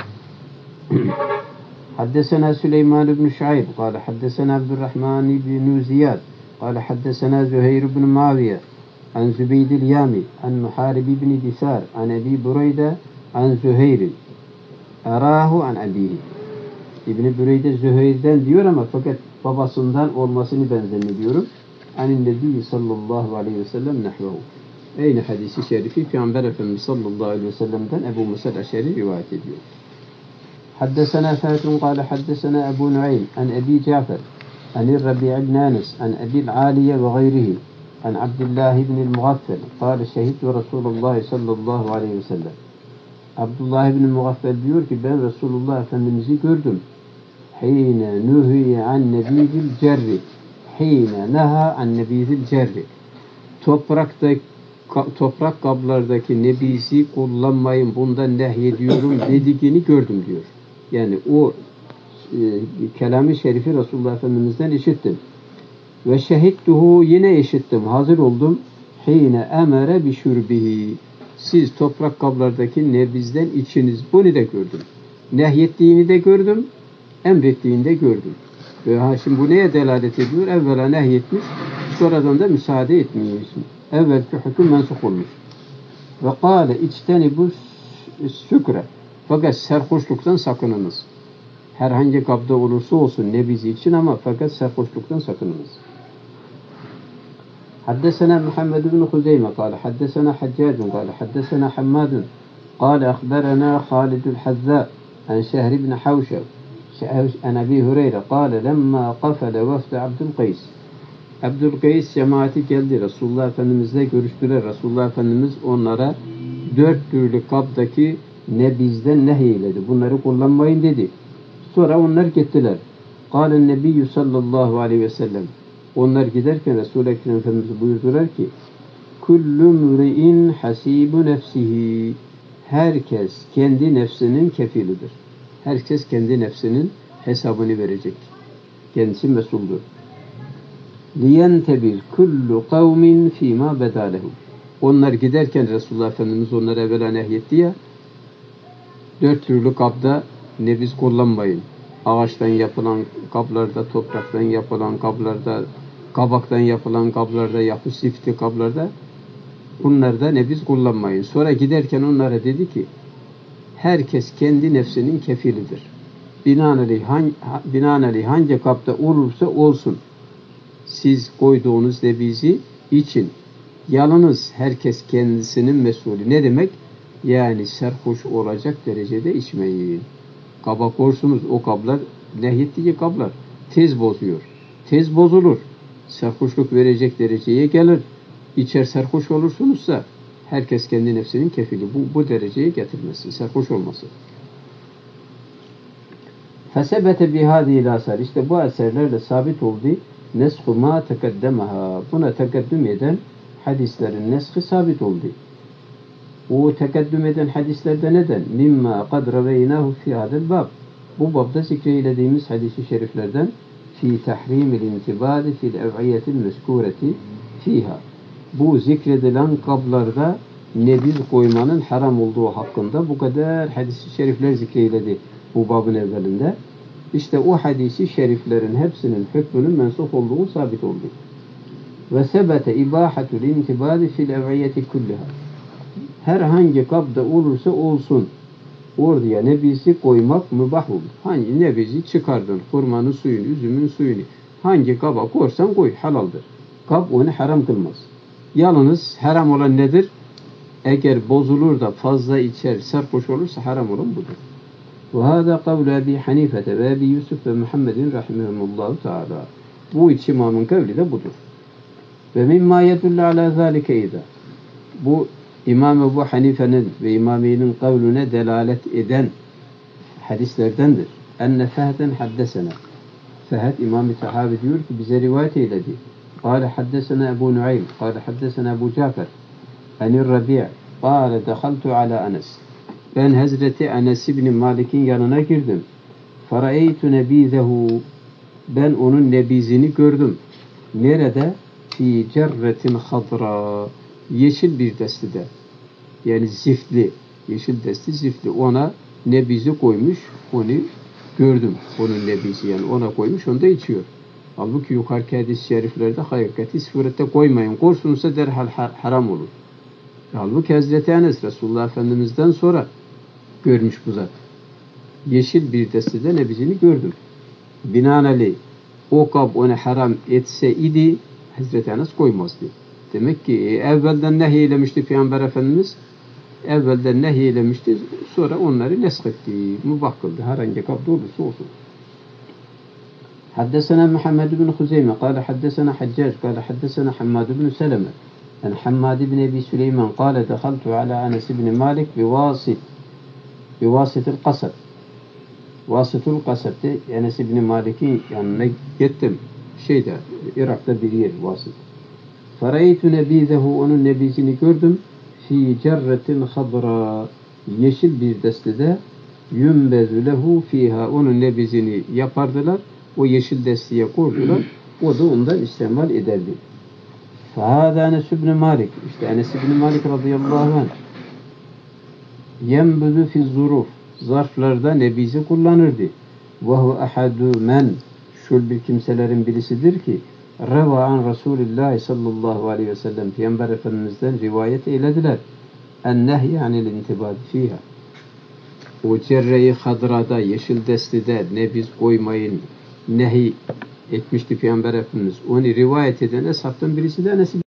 Haddesena Süleyman ibn Şuayb قال حدثنا Abdurrahman ibn Ziyad قال حدثنا Züheyr ibn Muaviye عن زبيد اليامي عن محارب بن دثار عن أبي بريدة عن زهير أراه عن أبيه. İbn-i Büreyde Züheyr'den diyor ama fakat babasından olmasını ben zannediyorum. Anin Nebi sallallahu aleyhi ve sellem nehvehu. Aynı hadisi şerifi Peygamber Efendimiz sallallahu aleyhi ve sellem'den Ebu Musa el-Eş'ari rivayet ediyor. Haddesena Fâtun kâle haddesena Ebu Nuaym an Ebi Cafer anir Rabi' ibn Anas an Ebil Aliye ve gayrihi an Abdullah ibn Mughaffel kâle şehidtu Resulullah sallallahu aleyhi ve sellem. Abdullah ibn Mughaffel diyor ki ben Resulullah Efendimiz'i gördüm. Hîne nuhiye an nebîzil cerri. Hîne neha an nebîzil cerri. Toprak kablardaki nebizi kullanmayın, bundan nehyediyorum dediğini gördüm diyor. Yani o kelamı şerifi Resulullah Efendimiz'den işittim. Ve şehittuhu yine işittim, hazır oldum. Hîne emere bi şurbihi. Siz toprak kablardaki nebizden içiniz. Bunu da gördüm. Nehyettiğini de gördüm, emrettiğini de gördüm. Şimdi bu neye delalet ediyor? Evvela nehyetmiş, sonradan da müsaade etmiyorsun. Evvelki hüküm mensuh olmuş. Ve kâle içtenibu sükre. Fakat serhoşluktan sakınınız. Herhangi kabda olursa olsun nebizi için ama fakat serhoşluktan sakınınız. حدثنا محمد بن خزيمة قال حدثنا حجاج قال حدثنا حماد قال أخبرنا خالد الحذاء عن شهر بن حوشب عن أبي هريرة قال لما قفل وفد عبد القيس Abdülkays cemaati geldi. Resulullah Efendimiz'le görüştüler. Resulullah Efendimiz onlara 4 türlü kaptaki nebizden nehyeledi. Bunları kullanmayın dedi. Sonra onlar gittiler. Kâlen nebiyyü sallallahu aleyhi ve sellem. Onlar giderken Resul-i Ekrem Efendimiz buyurdular ki Kullu mri'in hasibu nefsihi. Herkes kendi nefsinin kefilidir. Herkes kendi nefsinin hesabını verecek. Kendisi mesuldür. لِيَنْتَبِرْ كُلُّ قَوْمٍ فِي مَا بَدَى لَهُ. Onlar giderken Resulullah Efendimiz onlara evvela nehyetti ya 4 türlü kapta nebiz kullanmayın. Ağaçtan yapılan kaplarda, topraktan yapılan kaplarda, kabaktan yapılan kaplarda, yapı sifti kaplarda bunlarda nebiz kullanmayın. Sonra giderken onlara dedi ki herkes kendi nefsinin kefilidir. Binaenaleyh hangi kapta olursa olsun siz koyduğunuz nebizi için yalnız herkes kendisinin mesulü. Ne demek? Yani serhoş olacak derecede içmeyin. Kaba korsunuz, o kablar nehyettiği kablar tez bozuyor. Tez bozulur. Serhoşluk verecek dereceye gelir. İçer serhoş olursunuzsa herkes kendi nefsinin kefili. Bu dereceye getirmesi, serhoş olması. Fesebete bihâdîl asar. İşte bu eserlerle sabit oldu. Neshu ma tekeddemaha. Buna tekeddüm eden hadislerin neshi sabit oldu. O tekeddüm eden hadislerde neden? Mimma kad raveynahu fi hadel bab. Bu babda zikreylediğimiz hadis-i şeriflerden fi tahrimil intibadi fil ev'iyetil meskureti fiha. Bu zikredilen kablarda nebiz koymanın haram olduğu hakkında bu kadar hadis-i şerifler zikreyledi bu babın evvelinde. İşte o hadis-i şeriflerin hepsinin hükmünün mensuh olduğu sabit oldu. Ve sebete ibahatul intibadi fil ev'iyeti kulliha. Herhangi kabda olursa olsun oraya nebizi koymak mübah olur. Hangi nebizi çıkardın, hurmanın suyunu, üzümün suyunu hangi kaba koysan koy, halaldır. Kab onu haram kılmaz. Yalnız haram olan nedir? Eğer bozulur da fazla içer, sarhoş olursa haram olan budur. Ve hâdâ kavlu Ebi Hanifete ve Ebi Yusuf ve Muhammedin rahimehumullahu teâlâ. Bu üç imamın kavli de budur. Ve mimmâ yedullu alâ zâlike idâ. Bu İmam Ebu Hanife'nin ve İmami'nin kavlüne delalet eden hadislerdendir. enne Fehden haddesena. Fehed İmam-ı Tahavi diyor ki bize rivayet eyledi. Kâle haddesena Ebu Nuaym. Kâle haddesena Ebu Cafer. Enir Rabi' kâle dehaltu ala Enes. Ben Hazreti Enes İbni Malik'in yanına girdim. Faraeytu nebizehu. Ben onun nebizini gördüm. Nerede? Fi cerretin hadra. Yeşil bir destede. Yani ziftli. Yeşil desti ziftli. Ona nebizi koymuş. Onu gördüm. Onun nebizi yani ona koymuş. Onu da içiyor. Halbuki yukarıki hadis-i şeriflerde hakikati surette koymayın. Korsunsa derhal haram olur. Halbuki Hazreti Enes Resulullah Efendimiz'den sonra görmüş bu zat. Yeşil bir destede nebizini gördüm. Binaenaleyh o kab onu haram etse idi Hazreti Enes koymazdı. Demek ki evvelden nehyeylemişti Peygamber Efendimiz. Evvelden nehyeylemişti. Sonra onları nesk etti. Mubah kıldı. Herhangi kabda olursa olsun. Haddesena Muhammed bin Huzeyme. Kale haddesena Haccac. Kale haddesena Hammad bin Seleme. En Hammad bin Ebi Süleyman. Kale dehaltu ala Enes bin Malik bivasitil kasab. Vasıtul kasab'te Enes bin Malik'in yanına gittim. Irak'ta bir yer vasıt. Faraytu nebizehu. Onun nebizini gördüm. Fi cerretin hadra. Yeşil bir destede yumbezu lehu fiha. Onun nebizini yapardılar. O yeşil desteye koydular. O da ondan istemal ederdi. Fahâdâ Enes ibn Malik. İşte Enes ibn Malik radıyallahu anh. Yembuzu fi zuruf. Zarflarda nebizi kullanırdı. Ve hu ahadu men. Şöyle bir kimselerin birisidir ki reva an Resulullah sallallahu aleyhi ve sellem Peygamber Efendimiz'den rivayet eylediler. En nehy anil intibad fiha. O cerre-i hadrada, yeşil destede nebiz koymayın nehy etmişti Peygamber Efendimiz. Onu rivayet eden eshaptan birisi de Enes